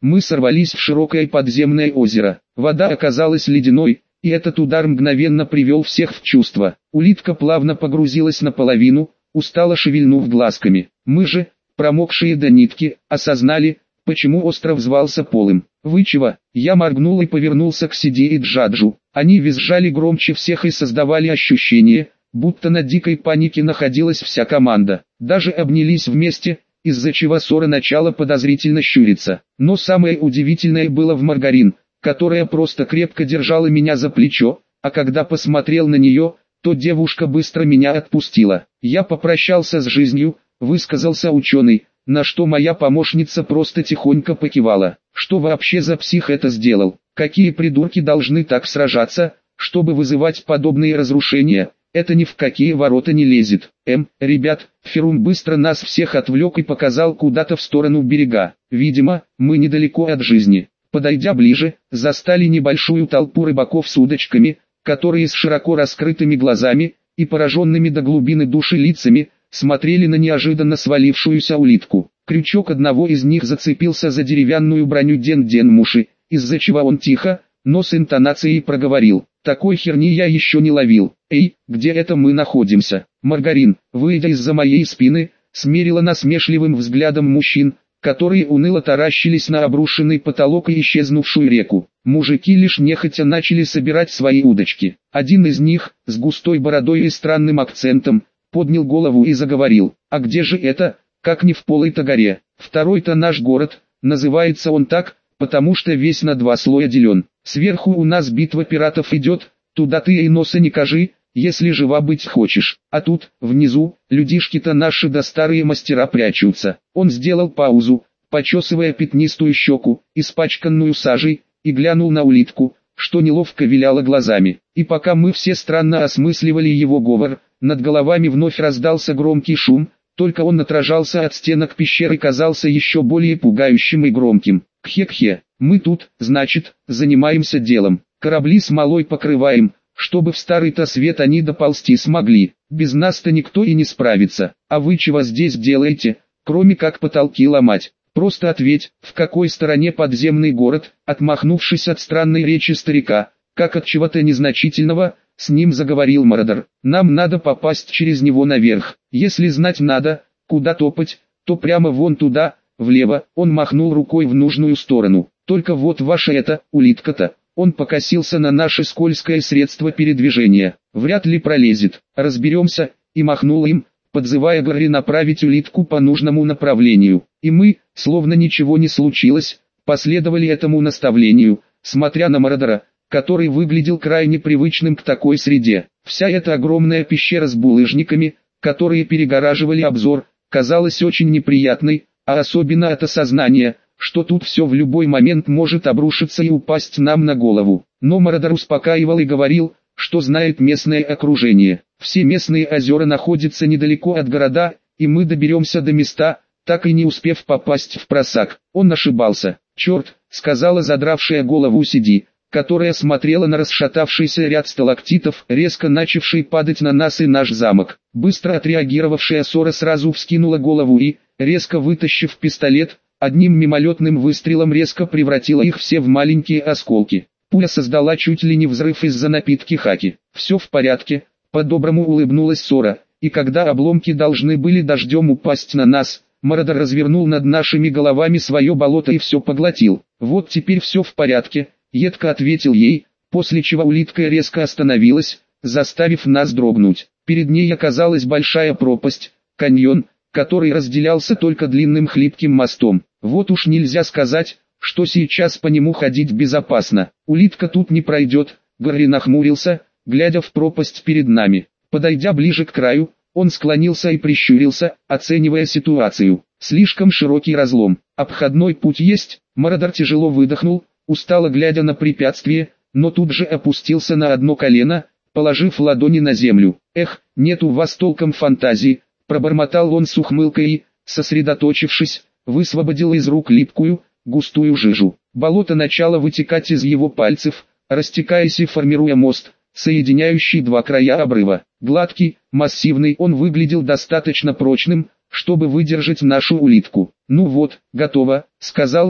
Мы сорвались в широкое подземное озеро. Вода оказалась ледяной, и этот удар мгновенно привел всех в чувство. Улитка плавно погрузилась наполовину, устало шевельнув глазками. Мы же, промокшие до нитки, осознали, почему остров звался Полым. «Вы чего?» Я моргнул и повернулся к Сиди и Джаджу. Они визжали громче всех и создавали ощущение, будто на дикой панике находилась вся команда. Даже обнялись вместе, из-за чего Сора начала подозрительно щуриться. Но самое удивительное было в Маргарин, которая просто крепко держала меня за плечо, а когда посмотрел на нее, то девушка быстро меня отпустила. Я попрощался с жизнью, высказался ученый, на что моя помощница просто тихонько покивала. Что вообще за псих это сделал? Какие придурки должны так сражаться, чтобы вызывать подобные разрушения? Это ни в какие ворота не лезет. Эм, ребят, Ферум быстро нас всех отвлек и показал куда-то в сторону берега. Видимо, мы недалеко от жизни. Подойдя ближе, застали небольшую толпу рыбаков с удочками, которые с широко раскрытыми глазами и пораженными до глубины души лицами, смотрели на неожиданно свалившуюся улитку. Крючок одного из них зацепился за деревянную броню Ден-Ден-Муши, из-за чего он тихо, но с интонацией проговорил: «Такой херни я еще не ловил. Эй, где это мы находимся?» Маргарин, выйдя из-за моей спины, смерила насмешливым взглядом мужчин, которые уныло таращились на обрушенный потолок и исчезнувшую реку. Мужики лишь нехотя начали собирать свои удочки. Один из них, с густой бородой и странным акцентом, поднял голову и заговорил: «А где же это, как не в Полой-то горе? Второй-то наш город, называется он так, потому что весь на два слоя делен. Сверху у нас битва пиратов идет, туда ты и носа не кажи, если жива быть хочешь. А тут, внизу, людишки-то наши да старые мастера прячутся». Он сделал паузу, почесывая пятнистую щеку, испачканную сажей, и глянул на улитку, что неловко виляла глазами. И пока мы все странно осмысливали его говор, над головами вновь раздался громкий шум, только он отражался от стенок пещеры и казался еще более пугающим и громким. «Кхе-кхе, мы тут, значит, занимаемся делом. Корабли смолой покрываем, чтобы в старый-то свет они доползти смогли. Без нас-то никто и не справится. А вы чего здесь делаете, кроме как потолки ломать? Просто ответь, в какой стороне подземный город?» Отмахнувшись от странной речи старика, как от чего-то незначительного, с ним заговорил Мародер. «Нам надо попасть через него наверх. Если знать надо, куда топать, то прямо вон туда, влево». Он махнул рукой в нужную сторону. «Только вот ваша эта, улитка-то». Он покосился на наше скользкое средство передвижения. «Вряд ли пролезет. Разберемся», и махнул им, подзывая Гарри направить улитку по нужному направлению. И мы, словно ничего не случилось, последовали этому наставлению, смотря на Мародера, который выглядел крайне привычным к такой среде. Вся эта огромная пещера с булыжниками, которые перегораживали обзор, казалась очень неприятной, а особенно от осознания, что тут все в любой момент может обрушиться и упасть нам на голову. Но Мародер успокаивал и говорил, что знает местное окружение. Все местные озера находятся недалеко от города, и мы доберемся до места, так и не успев попасть в просак. Он ошибался. «Черт», — сказала задравшая голову Сиди, которая смотрела на расшатавшийся ряд сталактитов, резко начавший падать на нас и наш замок. Быстро отреагировавшая Сора сразу вскинула голову и, резко вытащив пистолет, одним мимолетным выстрелом резко превратила их все в маленькие осколки. Пуля создала чуть ли не взрыв из-за напитки хаки. «Все в порядке», — по-доброму улыбнулась Сора, и когда обломки должны были дождем упасть на нас, Мародер развернул над нашими головами свое болото и все поглотил. «Вот теперь все в порядке», — едко ответил ей, после чего улитка резко остановилась, заставив нас дрогнуть. Перед ней оказалась большая пропасть, каньон, который разделялся только длинным хлипким мостом. Вот уж нельзя сказать, что сейчас по нему ходить безопасно. «Улитка тут не пройдет», — Гарри нахмурился, глядя в пропасть перед нами. Подойдя ближе к краю, он склонился и прищурился, оценивая ситуацию. «Слишком широкий разлом. Обходной путь есть?» Мародер тяжело выдохнул, устало глядя на препятствие, но тут же опустился на одно колено, положив ладони на землю. «Эх, нет у вас толком фантазии», — пробормотал он с ухмылкой и, сосредоточившись, высвободил из рук липкую, густую жижу. Болото начало вытекать из его пальцев, растекаясь и формируя мост, соединяющий два края обрыва. Гладкий, массивный, он выглядел достаточно прочным, чтобы выдержать нашу улитку. «Ну вот, готово», — сказал он,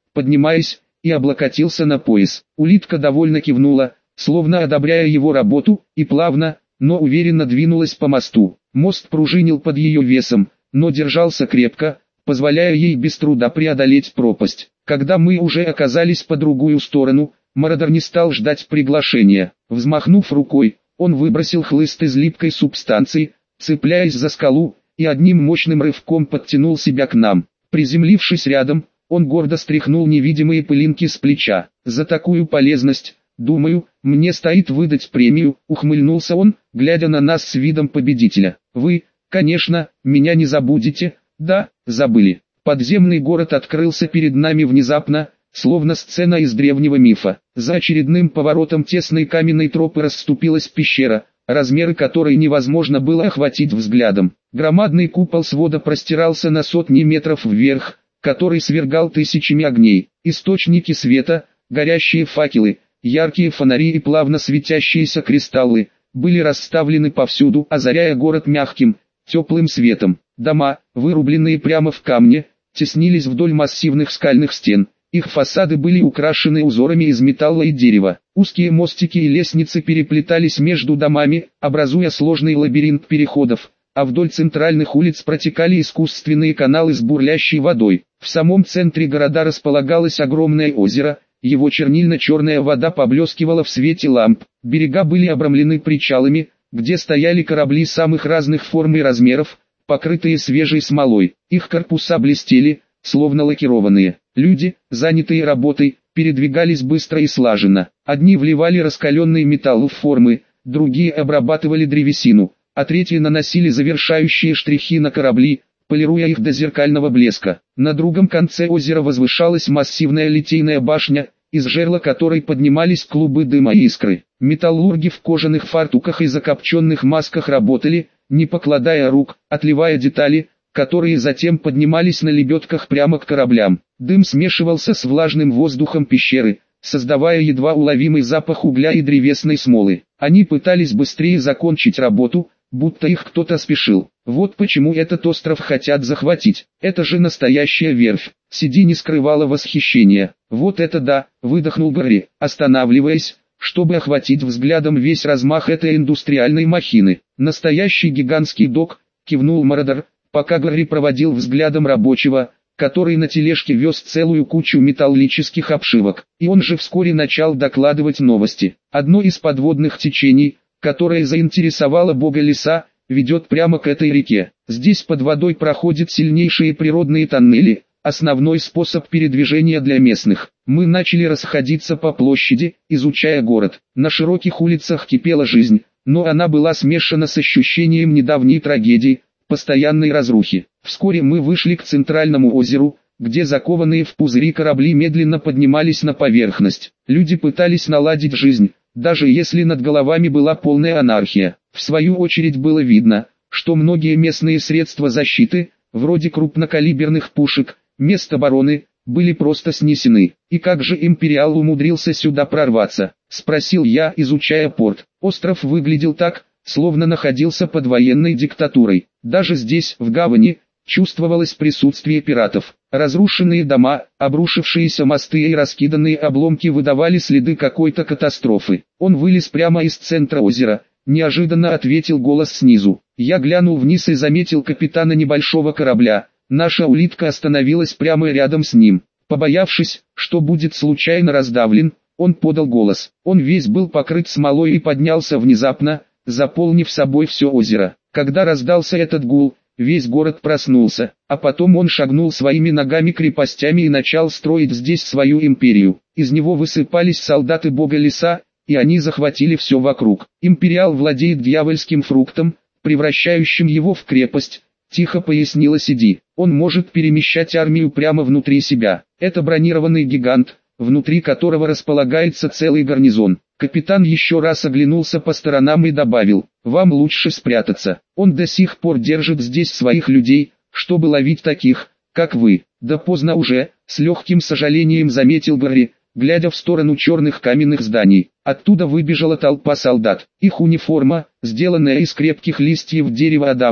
поднимаясь, и облокотился на пояс. Улитка довольно кивнула, словно одобряя его работу, и плавно, но уверенно двинулась по мосту. Мост пружинил под ее весом, но держался крепко, позволяя ей без труда преодолеть пропасть. Когда мы уже оказались по другую сторону, Мародер не стал ждать приглашения. Взмахнув рукой, он выбросил хлыст из липкой субстанции, цепляясь за скалу, и одним мощным рывком подтянул себя к нам. Приземлившись рядом, он гордо стряхнул невидимые пылинки с плеча. «За такую полезность, думаю, мне стоит выдать премию», — ухмыльнулся он, глядя на нас с видом победителя. «Вы, конечно, меня не забудете». «Да, забыли». Подземный город открылся перед нами внезапно, словно сцена из древнего мифа. За очередным поворотом тесной каменной тропы расступилась пещера, размеры которой невозможно было охватить взглядом. Громадный купол свода простирался на сотни метров вверх, который свергал тысячами огней. Источники света, горящие факелы, яркие фонари и плавно светящиеся кристаллы, были расставлены повсюду, озаряя город мягким, теплым светом. Дома, вырубленные прямо в камне, теснились вдоль массивных скальных стен. Их фасады были украшены узорами из металла и дерева. Узкие мостики и лестницы переплетались между домами, образуя сложный лабиринт переходов, а вдоль центральных улиц протекали искусственные каналы с бурлящей водой. В самом центре города располагалось огромное озеро, его чернильно-черная вода поблескивала в свете ламп. Берега были обрамлены причалами, где стояли корабли самых разных форм и размеров, покрытые свежей смолой. Их корпуса блестели, словно лакированные. Люди, занятые работой, передвигались быстро и слаженно. Одни вливали раскаленный металл в формы, другие обрабатывали древесину, а третьи наносили завершающие штрихи на корабли, полируя их до зеркального блеска. На другом конце озера возвышалась массивная литейная башня, из жерла которой поднимались клубы дыма и искры. Металлурги в кожаных фартуках и закопченных масках работали, не покладая рук, отливая детали, которые затем поднимались на лебедках прямо к кораблям. Дым смешивался с влажным воздухом пещеры, создавая едва уловимый запах угля и древесной смолы. Они пытались быстрее закончить работу, будто их кто-то спешил. Вот почему этот остров хотят захватить. Это же настоящая верфь. Сиди не скрывала восхищения. Вот это да, выдохнул Гарри, останавливаясь, чтобы охватить взглядом весь размах этой индустриальной махины. Настоящий гигантский док, кивнул Мародер, пока Гарри проводил взглядом рабочего, который на тележке вез целую кучу металлических обшивок. И он же вскоре начал докладывать новости. Одно из подводных течений, которое заинтересовало бога леса, ведет прямо к этой реке. Здесь под водой проходят сильнейшие природные тоннели, основной способ передвижения для местных. Мы начали расходиться по площади, изучая город. На широких улицах кипела жизнь, но она была смешана с ощущением недавней трагедии, постоянной разрухи. Вскоре мы вышли к центральному озеру, где закованные в пузыри корабли медленно поднимались на поверхность. Люди пытались наладить жизнь, даже если над головами была полная анархия. В свою очередь было видно, что многие местные средства защиты, вроде крупнокалиберных пушек, мест обороны, были просто снесены. «И как же Империал умудрился сюда прорваться?» – спросил я, изучая порт. Остров выглядел так, словно находился под военной диктатурой. Даже здесь, в гавани, чувствовалось присутствие пиратов. Разрушенные дома, обрушившиеся мосты и раскиданные обломки выдавали следы какой-то катастрофы. Он вылез прямо из центра озера, неожиданно ответил голос снизу. Я глянул вниз и заметил капитана небольшого корабля. Наша улитка остановилась прямо рядом с ним. Побоявшись, что будет случайно раздавлен, он подал голос. Он весь был покрыт смолой и поднялся внезапно, заполнив собой все озеро. Когда раздался этот гул, весь город проснулся, а потом он шагнул своими ногами-крепостями и начал строить здесь свою империю. Из него высыпались солдаты бога леса, и они захватили все вокруг. Империал владеет дьявольским фруктом, превращающим его в крепость, тихо пояснила Сиди. Он может перемещать армию прямо внутри себя. Это бронированный гигант, внутри которого располагается целый гарнизон. Капитан еще раз оглянулся по сторонам и добавил: «Вам лучше спрятаться. Он до сих пор держит здесь своих людей, чтобы ловить таких, как вы». «Да поздно уже», — с легким сожалением заметил Гарри, глядя в сторону черных каменных зданий. Оттуда выбежала толпа солдат. Их униформа, сделанная из крепких листьев дерева Адама,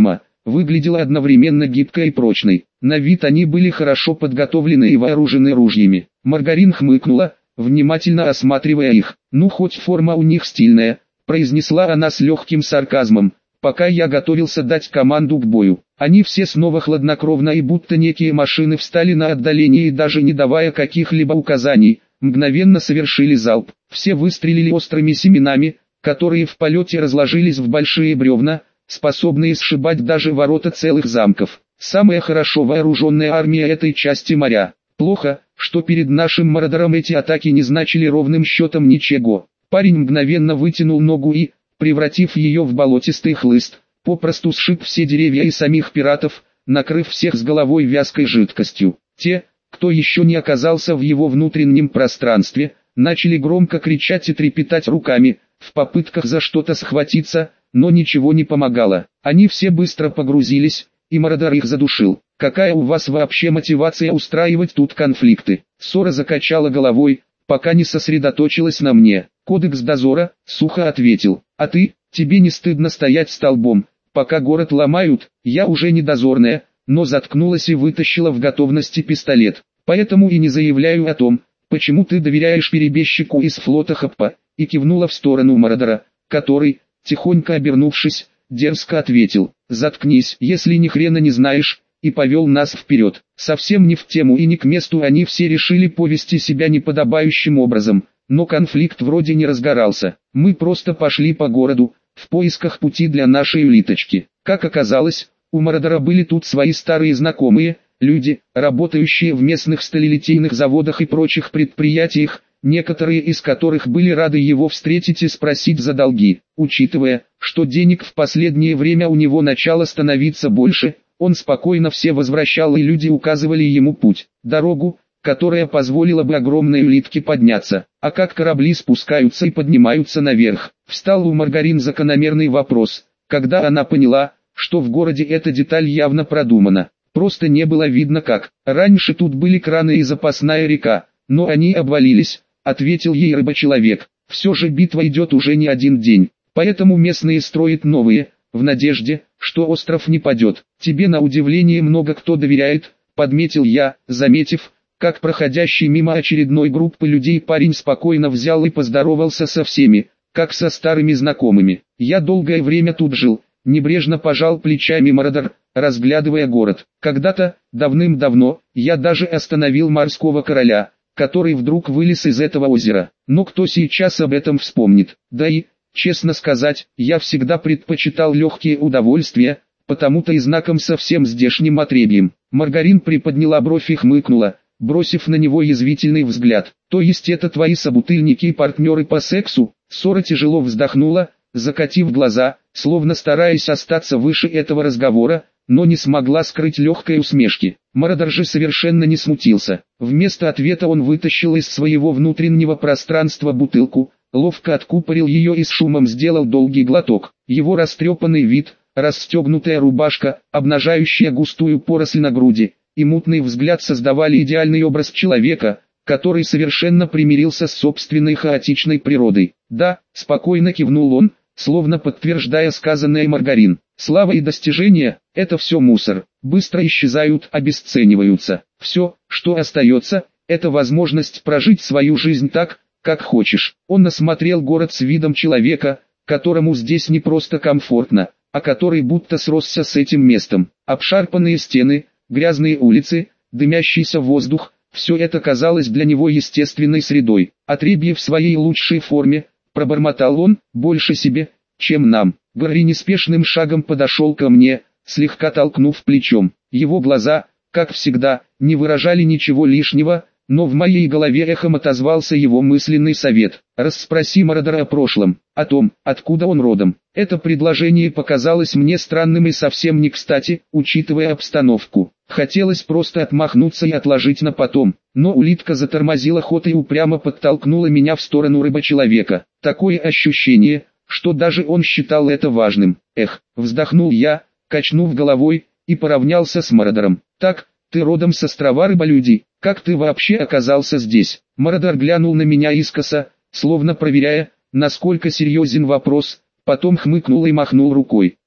выглядела одновременно гибкой и прочной. На вид они были хорошо подготовлены и вооружены ружьями. Маргарин хмыкнула, внимательно осматривая их. «Ну хоть форма у них стильная», — произнесла она с легким сарказмом, пока я готовился дать команду к бою. Они все снова хладнокровно и будто некие машины встали на отдалении и даже не давая каких-либо указаний, мгновенно совершили залп. Все выстрелили острыми семенами, которые в полете разложились в большие бревна, способные сшибать даже ворота целых замков. Самая хорошо вооруженная армия этой части моря. Плохо, что перед нашим мародером эти атаки не значили ровным счетом ничего. Парень мгновенно вытянул ногу и, превратив ее в болотистый хлыст, попросту сшиб все деревья и самих пиратов, накрыв всех с головой вязкой жидкостью. Те, кто еще не оказался в его внутреннем пространстве, начали громко кричать и трепетать руками, в попытках за что-то схватиться, но ничего не помогало. Они все быстро погрузились, и мародер их задушил. «Какая у вас вообще мотивация устраивать тут конфликты?» Сора закачала головой, пока не сосредоточилась на мне. «Кодекс дозора», — сухо ответил. «А ты, тебе не стыдно стоять столбом, пока город ломают?» Я уже не дозорная, но заткнулась и вытащила в готовности пистолет. «Поэтому и не заявляю о том, почему ты доверяешь перебежчику из флота Хаппа», и кивнула в сторону мародера, который, тихонько обернувшись, дерзко ответил: «Заткнись, если ни хрена не знаешь», и повел нас вперед. Совсем не в тему и не к месту они все решили повести себя неподобающим образом, но конфликт вроде не разгорался. Мы просто пошли по городу, в поисках пути для нашей улиточки. Как оказалось, у мародера были тут свои старые знакомые, люди, работающие в местных сталелитейных заводах и прочих предприятиях, некоторые из которых были рады его встретить и спросить за долги. Учитывая, что денег в последнее время у него начало становиться больше, он спокойно все возвращал, и люди указывали ему путь, дорогу, которая позволила бы огромной улитке подняться. А как корабли спускаются и поднимаются наверх? Встал у Маргарин закономерный вопрос, когда она поняла, что в городе эта деталь явно продумана. Просто не было видно как. Раньше тут были краны и запасная река, но они обвалились, ответил ей рыбочеловек. Все же битва идет уже не один день, поэтому местные строят новые, в надежде, что остров не падет. Тебе на удивление много кто доверяет, подметил я, заметив, как проходящий мимо очередной группы людей парень спокойно взял и поздоровался со всеми, как со старыми знакомыми. Я долгое время тут жил, небрежно пожал плечами мародер, разглядывая город. Когда-то, давным-давно, я даже остановил морского короля, который вдруг вылез из этого озера. Но кто сейчас об этом вспомнит? Да и, честно сказать, я всегда предпочитал легкие удовольствия, потому-то и знаком со всем здешним отребьем. Маргарин приподняла бровь и хмыкнула, бросив на него язвительный взгляд. «То есть это твои собутыльники и партнеры по сексу?» Сора тяжело вздохнула, закатив глаза, словно стараясь остаться выше этого разговора, но не смогла скрыть легкой усмешки. Мародер же совершенно не смутился. Вместо ответа он вытащил из своего внутреннего пространства бутылку, ловко откупорил ее и с шумом сделал долгий глоток. Его растрепанный вид, расстегнутая рубашка, обнажающая густую поросль на груди, и мутный взгляд создавали идеальный образ человека, который совершенно примирился с собственной хаотичной природой. «Да», — спокойно кивнул он, словно подтверждая сказанное Маргарин. «Слава и достижения — это все мусор, быстро исчезают, обесцениваются. Все, что остается, это возможность прожить свою жизнь так, как хочешь». Он осмотрел город с видом человека, которому здесь не просто комфортно, а который будто сросся с этим местом. Обшарпанные стены, грязные улицы, дымящийся воздух — все это казалось для него естественной средой. «Отребье в своей лучшей форме», — пробормотал он, — «больше себе, чем нам». Гарри неспешным шагом подошел ко мне, слегка толкнув плечом. Его глаза, как всегда, не выражали ничего лишнего, но в моей голове эхом отозвался его мысленный совет: расспроси мародера о прошлом, о том, откуда он родом. Это предложение показалось мне странным и совсем не кстати, учитывая обстановку. Хотелось просто отмахнуться и отложить на потом, но улитка затормозила ход и упрямо подтолкнула меня в сторону рыбочеловека. Такое ощущение, что даже он считал это важным. Эх, вздохнул я, качнув головой, и поравнялся с мародером. «Так, ты родом с острова Рыболюдей, как ты вообще оказался здесь?» Мародер глянул на меня искоса, словно проверяя, насколько серьезен вопрос, потом хмыкнул и махнул рукой. «Я,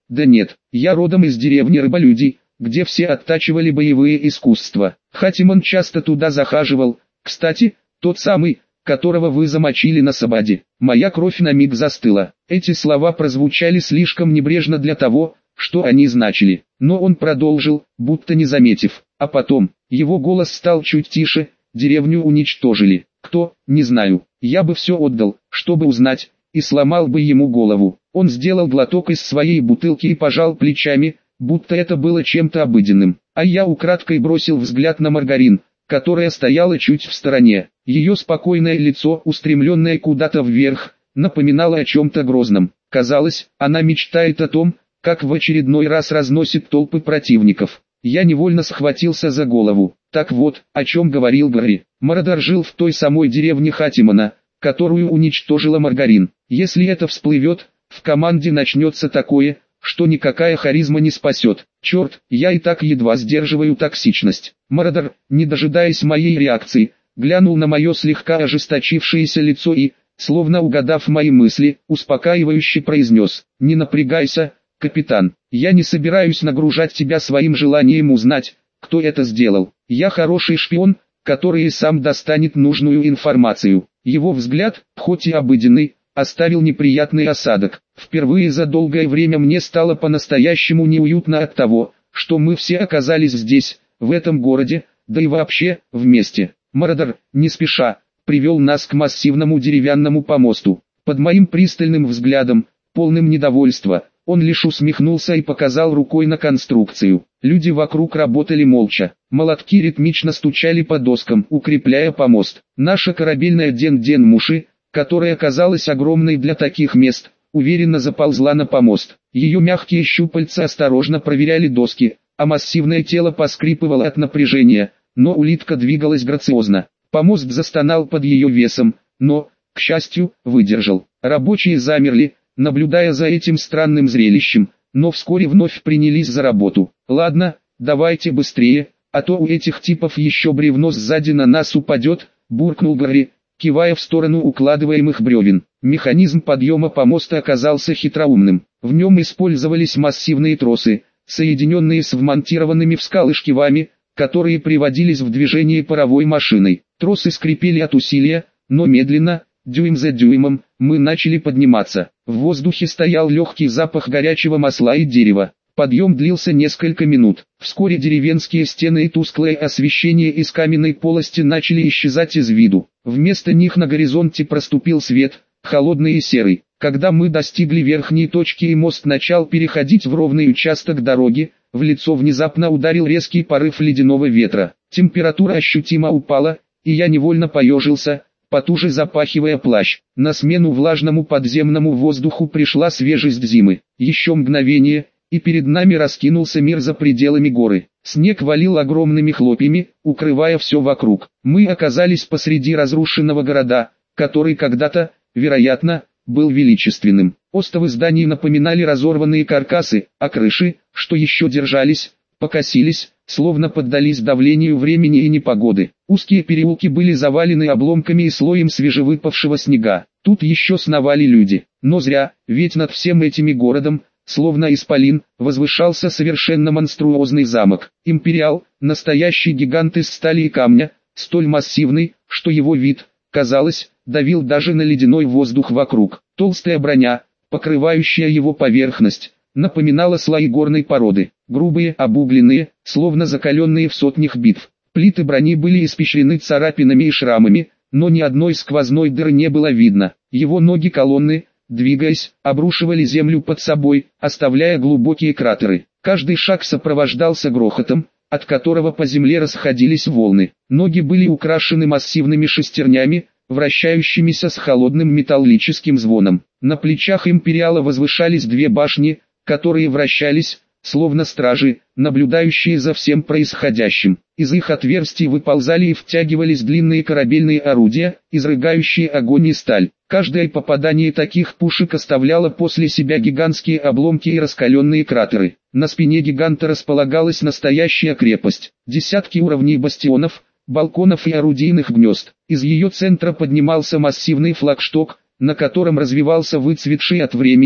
Да нет, я родом из деревни Рыболюдей, где все оттачивали боевые искусства. Хатиман часто туда захаживал, кстати, тот самый, которого вы замочили на Сабаде. Моя кровь на миг застыла. Эти слова прозвучали слишком небрежно для того, что они значили. Но он продолжил, будто не заметив. А потом, его голос стал чуть тише, деревню уничтожили. Кто, не знаю. Я бы все отдал, чтобы узнать, и сломал бы ему голову. Он сделал глоток из своей бутылки и пожал плечами, будто это было чем-то обыденным. А я украдкой бросил взгляд на Маргарин, которая стояла чуть в стороне. Ее спокойное лицо, устремленное куда-то вверх, напоминало о чем-то грозном. Казалось, она мечтает о том, как в очередной раз разносит толпы противников. Я невольно схватился за голову. Так вот, о чем говорил Гарри. Мародер жил в той самой деревне Хатимана, которую уничтожила Маргарин. Если это всплывет, в команде начнется такое, что никакая харизма не спасет. Черт, я и так едва сдерживаю токсичность. Мародер, не дожидаясь моей реакции, глянул на мое слегка ожесточившееся лицо и, словно угадав мои мысли, успокаивающе произнес: «Не напрягайся, капитан, я не собираюсь нагружать тебя своим желанием узнать, кто это сделал. Я хороший шпион, который и сам достанет нужную информацию». Его взгляд, хоть и обыденный, оставил неприятный осадок. Впервые за долгое время мне стало по-настоящему неуютно от того, что мы все оказались здесь, в этом городе, да и вообще, вместе. Мародер, не спеша, привел нас к массивному деревянному помосту. Под моим пристальным взглядом, полным недовольства, он лишь усмехнулся и показал рукой на конструкцию. Люди вокруг работали молча. Молотки ритмично стучали по доскам, укрепляя помост. Наша корабельная Ден-Ден Муши, которая казалась огромной для таких мест, уверенно заползла на помост. Ее мягкие щупальца осторожно проверяли доски, а массивное тело поскрипывало от напряжения, но улитка двигалась грациозно. Помост застонал под ее весом, но, к счастью, выдержал. Рабочие замерли, наблюдая за этим странным зрелищем, но вскоре вновь принялись за работу. «Ладно, давайте быстрее, а то у этих типов еще бревно сзади на нас упадет», — буркнул Гарри, кивая в сторону укладываемых бревен. Механизм подъема помоста оказался хитроумным. В нем использовались массивные тросы, соединенные с вмонтированными в скалы шкивами, которые приводились в движение паровой машиной. Тросы скрипели от усилия, но медленно, дюйм за дюймом, мы начали подниматься. В воздухе стоял легкий запах горячего масла и дерева. Подъем длился несколько минут. Вскоре деревенские стены и тусклое освещение из каменной полости начали исчезать из виду. Вместо них на горизонте проступил свет, холодный и серый. Когда мы достигли верхней точки и мост начал переходить в ровный участок дороги, в лицо внезапно ударил резкий порыв ледяного ветра. Температура ощутимо упала, и я невольно поежился, потуже запахивая плащ. На смену влажному подземному воздуху пришла свежесть зимы. Еще мгновение, и перед нами раскинулся мир за пределами горы. Снег валил огромными хлопьями, укрывая все вокруг. Мы оказались посреди разрушенного города, который когда-то, вероятно, был величественным. Остовы зданий напоминали разорванные каркасы, а крыши, что еще держались, покосились, словно поддались давлению времени и непогоды. Узкие переулки были завалены обломками и слоем свежевыпавшего снега. Тут еще сновали люди. Но зря, ведь над всем этим городом, словно исполин, возвышался совершенно монструозный замок. Империал, настоящий гигант из стали и камня, столь массивный, что его вид, казалось, давил даже на ледяной воздух вокруг. Толстая броня, покрывающая его поверхность, напоминала слои горной породы, грубые, обугленные, словно закаленные в сотнях битв. Плиты брони были испещрены царапинами и шрамами, но ни одной сквозной дыры не было видно. Его ноги-колонны, двигаясь, обрушивали землю под собой, оставляя глубокие кратеры. Каждый шаг сопровождался грохотом, от которого по земле расходились волны. Ноги были украшены массивными шестернями, вращающимися с холодным металлическим звоном. На плечах империала возвышались две башни, которые вращались, словно стражи, наблюдающие за всем происходящим. Из их отверстий выползали и втягивались длинные корабельные орудия, изрыгающие огонь и сталь. Каждое попадание таких пушек оставляло после себя гигантские обломки и раскаленные кратеры. На спине гиганта располагалась настоящая крепость. Десятки уровней бастионов, балконов и орудийных гнезд. Из ее центра поднимался массивный флагшток, на котором развивался выцветший от времени,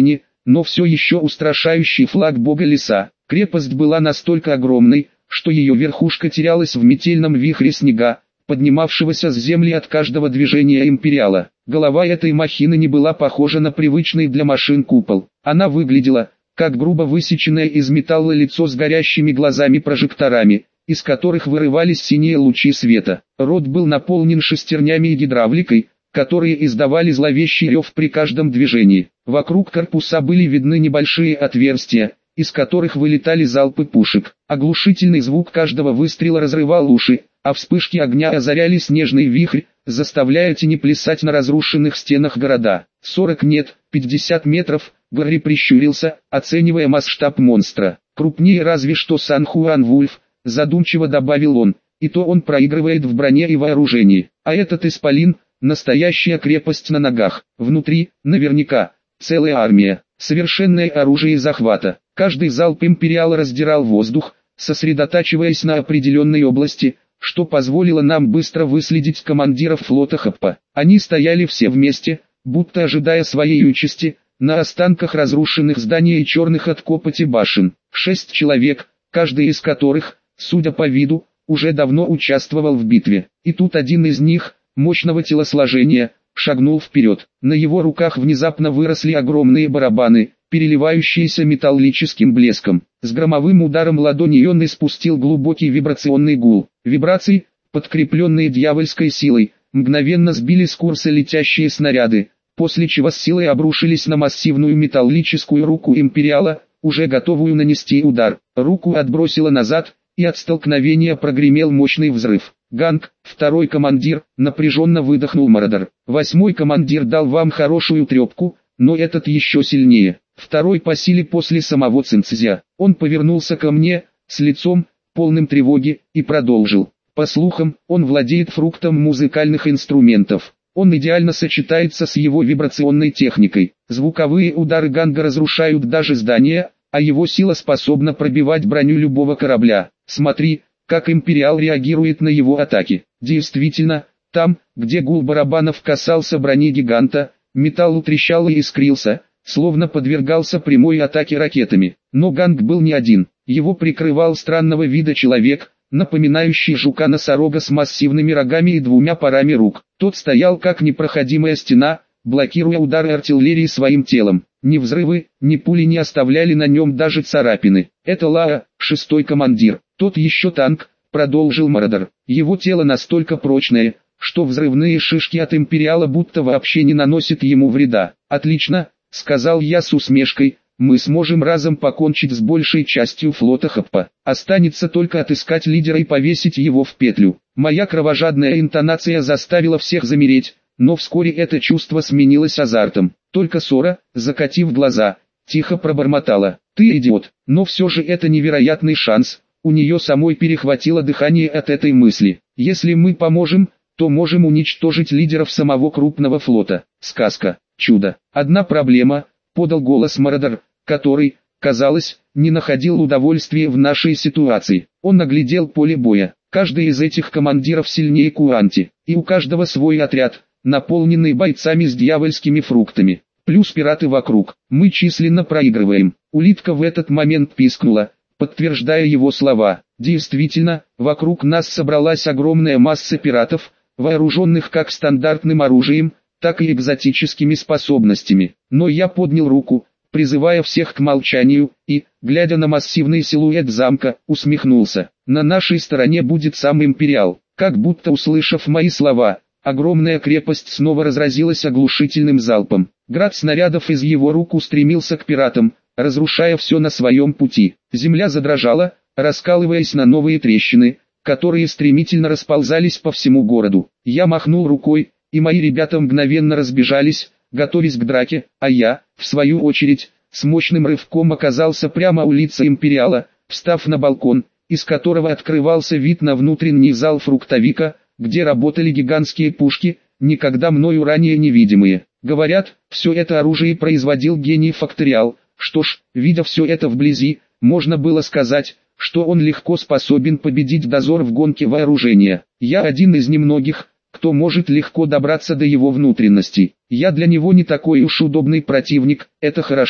но все еще устрашающий флаг бога леса. Крепость была настолько огромной, что ее верхушка терялась в метельном вихре снега, поднимавшегося с земли от каждого движения империала. Голова этой махины не была похожа на привычный для машин купол. Она выглядела, как грубо высеченное из металла лицо с горящими глазами-прожекторами, из которых вырывались синие лучи света. Рот был наполнен шестернями и гидравликой, которые издавали зловещий рев при каждом движении. Вокруг корпуса были видны небольшие отверстия, из которых вылетали залпы пушек. Оглушительный звук каждого выстрела разрывал уши, а вспышки огня озаряли снежный вихрь, заставляя тени плясать на разрушенных стенах города. сорок нет, пятьдесят метров, Гарри прищурился, оценивая масштаб монстра. Крупнее разве что Сан-Хуан-Вульф, задумчиво добавил он, и то он проигрывает в броне и вооружении. А этот исполин, настоящая крепость на ногах. Внутри, наверняка, целая армия, совершенное оружие захвата. Каждый залп империала раздирал воздух, сосредотачиваясь на определенной области, что позволило нам быстро выследить командиров флота Хаппа. Они стояли все вместе, будто ожидая своей участи, на останках разрушенных зданий и черных от копоти башен. Шесть человек, каждый из которых, судя по виду, уже давно участвовал в битве. И тут один из них, мощного телосложения, шагнул вперед. На его руках внезапно выросли огромные барабаны, переливающиеся металлическим блеском. С громовым ударом ладони он испустил глубокий вибрационный гул. Вибрации, подкрепленные дьявольской силой, мгновенно сбили с курса летящие снаряды, после чего с силой обрушились на массивную металлическую руку империала, уже готовую нанести удар. Руку отбросило назад, и от столкновения прогремел мощный взрыв. «Ганг, второй командир», напряженно выдохнул Мародер. «Восьмой командир дал вам хорошую трепку, но этот еще сильнее. Второй по силе после самого Цинцзя». Он повернулся ко мне, с лицом, полным тревоги, и продолжил. «По слухам, он владеет фруктом музыкальных инструментов. Он идеально сочетается с его вибрационной техникой. Звуковые удары Ганга разрушают даже здания, а его сила способна пробивать броню любого корабля. Смотри, как Империал реагирует на его атаки». Действительно, там, где гул барабанов касался брони гиганта, металл утрещал и искрился, словно подвергался прямой атаке ракетами. Но Ганг был не один. Его прикрывал странного вида человек, напоминающий жука-носорога с массивными рогами и двумя парами рук. Тот стоял как непроходимая стена, блокируя удары артиллерии своим телом. Ни взрывы, ни пули не оставляли на нем даже царапины. «Это Лаа, шестой командир. Тот еще танк», — продолжил Мародер. «Его тело настолько прочное, что взрывные шишки от Империала будто вообще не наносят ему вреда». «Отлично», — сказал я с усмешкой, — «мы сможем разом покончить с большей частью флота Хаппа. Останется только отыскать лидера и повесить его в петлю». Моя кровожадная интонация заставила всех замереть, но вскоре это чувство сменилось азартом. Только Сора, закатив глаза, тихо пробормотала: «Ты идиот». Но все же это невероятный шанс, у нее самой перехватило дыхание от этой мысли. Если мы поможем, то можем уничтожить лидеров самого крупного флота. Сказка, чудо. Одна проблема, подал голос Мародер, который, казалось, не находил удовольствия в нашей ситуации. Он оглядел поле боя. Каждый из этих командиров сильнее Куанти, и у каждого свой отряд, наполненный бойцами с дьявольскими фруктами. Плюс пираты вокруг. Мы численно проигрываем. Улитка в этот момент пискнула, подтверждая его слова. Действительно, вокруг нас собралась огромная масса пиратов, вооруженных как стандартным оружием, так и экзотическими способностями. Но я поднял руку, призывая всех к молчанию, и, глядя на массивный силуэт замка, усмехнулся. На нашей стороне будет сам Империал. Как будто услышав мои слова, огромная крепость снова разразилась оглушительным залпом. Град снарядов из его рук устремился к пиратам, разрушая все на своем пути. Земля задрожала, раскалываясь на новые трещины, которые стремительно расползались по всему городу. Я махнул рукой, и мои ребята мгновенно разбежались, готовясь к драке, а я, в свою очередь, с мощным рывком оказался прямо у лица Империала, встав на балкон, из которого открывался вид на внутренний зал фруктовика, где работали гигантские пушки, никогда мною ранее невидимые. Говорят, все это оружие производил гений Факториал. Что ж, видя все это вблизи, можно было сказать, что он легко способен победить дозор в гонке вооружения. Я один из немногих, кто может легко добраться до его внутренностей. Я для него не такой уж удобный противник, это хорошо.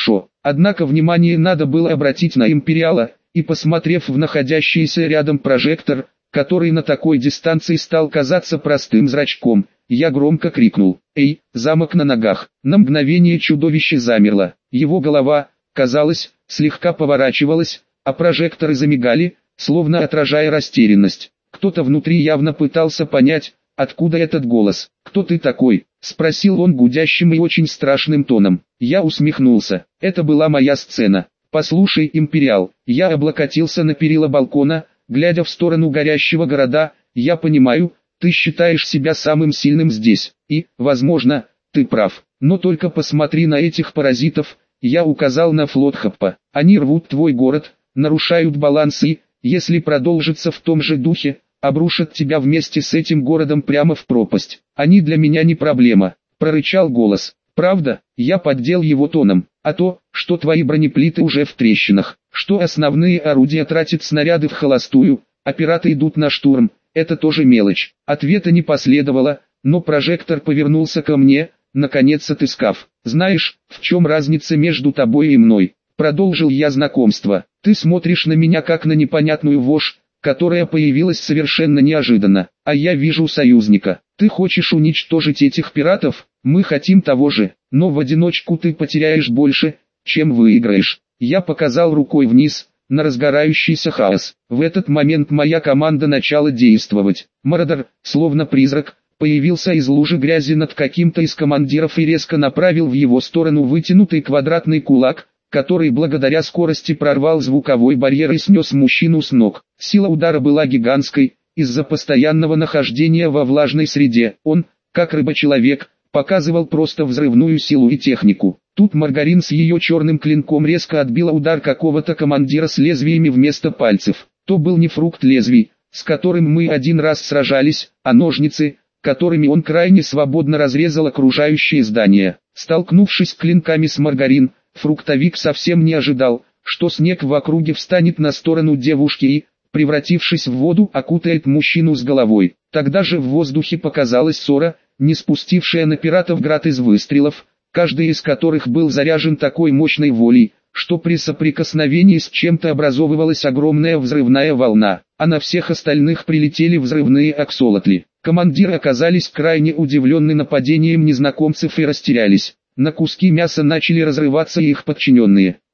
Однако внимание надо было обратить на Империала, и посмотрев в находящийся рядом прожектор, который на такой дистанции стал казаться простым зрачком, я громко крикнул: «Эй, замок на ногах!» На мгновение чудовище замерло, его голова, казалось, слегка поворачивалась, а прожекторы замигали, словно отражая растерянность. Кто-то внутри явно пытался понять, откуда этот голос. «Кто ты такой?» — спросил он гудящим и очень страшным тоном. Я усмехнулся. Это была моя сцена. «Послушай, Империал», я облокотился на перила балкона, глядя в сторону горящего города, «я понимаю, ты считаешь себя самым сильным здесь, и, возможно, ты прав, но только посмотри на этих паразитов», я указал на флот Хаппа. «Они рвут твой город, нарушают баланс и, если продолжится в том же духе, обрушат тебя вместе с этим городом прямо в пропасть. Они для меня не проблема», — прорычал голос. «Правда?» — я поддел его тоном. «А то, что твои бронеплиты уже в трещинах, что основные орудия тратят снаряды в холостую, а пираты идут на штурм, это тоже мелочь». Ответа не последовало, но прожектор повернулся ко мне, наконец отыскав. «Знаешь, в чем разница между тобой и мной?» Продолжил я знакомство. «Ты смотришь на меня как на непонятную вошь, которая появилась совершенно неожиданно, а я вижу союзника. Ты хочешь уничтожить этих пиратов, мы хотим того же, но в одиночку ты потеряешь больше, чем выиграешь». Я показал рукой вниз, на разгорающийся хаос. В этот момент моя команда начала действовать. Мародер, словно призрак, появился из лужи грязи над каким-то из командиров и резко направил в его сторону вытянутый квадратный кулак, который благодаря скорости прорвал звуковой барьер и снес мужчину с ног. Сила удара была гигантской, из-за постоянного нахождения во влажной среде. Он, как рыба-человек, показывал просто взрывную силу и технику. Тут Маргарин с ее черным клинком резко отбила удар какого-то командира с лезвиями вместо пальцев. То был не фрукт лезвий, с которым мы один раз сражались, а ножницы, которыми он крайне свободно разрезал окружающие здания. Столкнувшись клинками с Маргарин, фруктовик совсем не ожидал, что снег в округе встанет на сторону девушки и, превратившись в воду, окутает мужчину с головой. Тогда же в воздухе показалась Сора, не спустившая на пиратов град из выстрелов, каждый из которых был заряжен такой мощной волей, что при соприкосновении с чем-то образовывалась огромная взрывная волна, а на всех остальных прилетели взрывные аксолотли. Командиры оказались крайне удивлены нападением незнакомцев и растерялись. На куски мяса начали разрываться их подчиненные.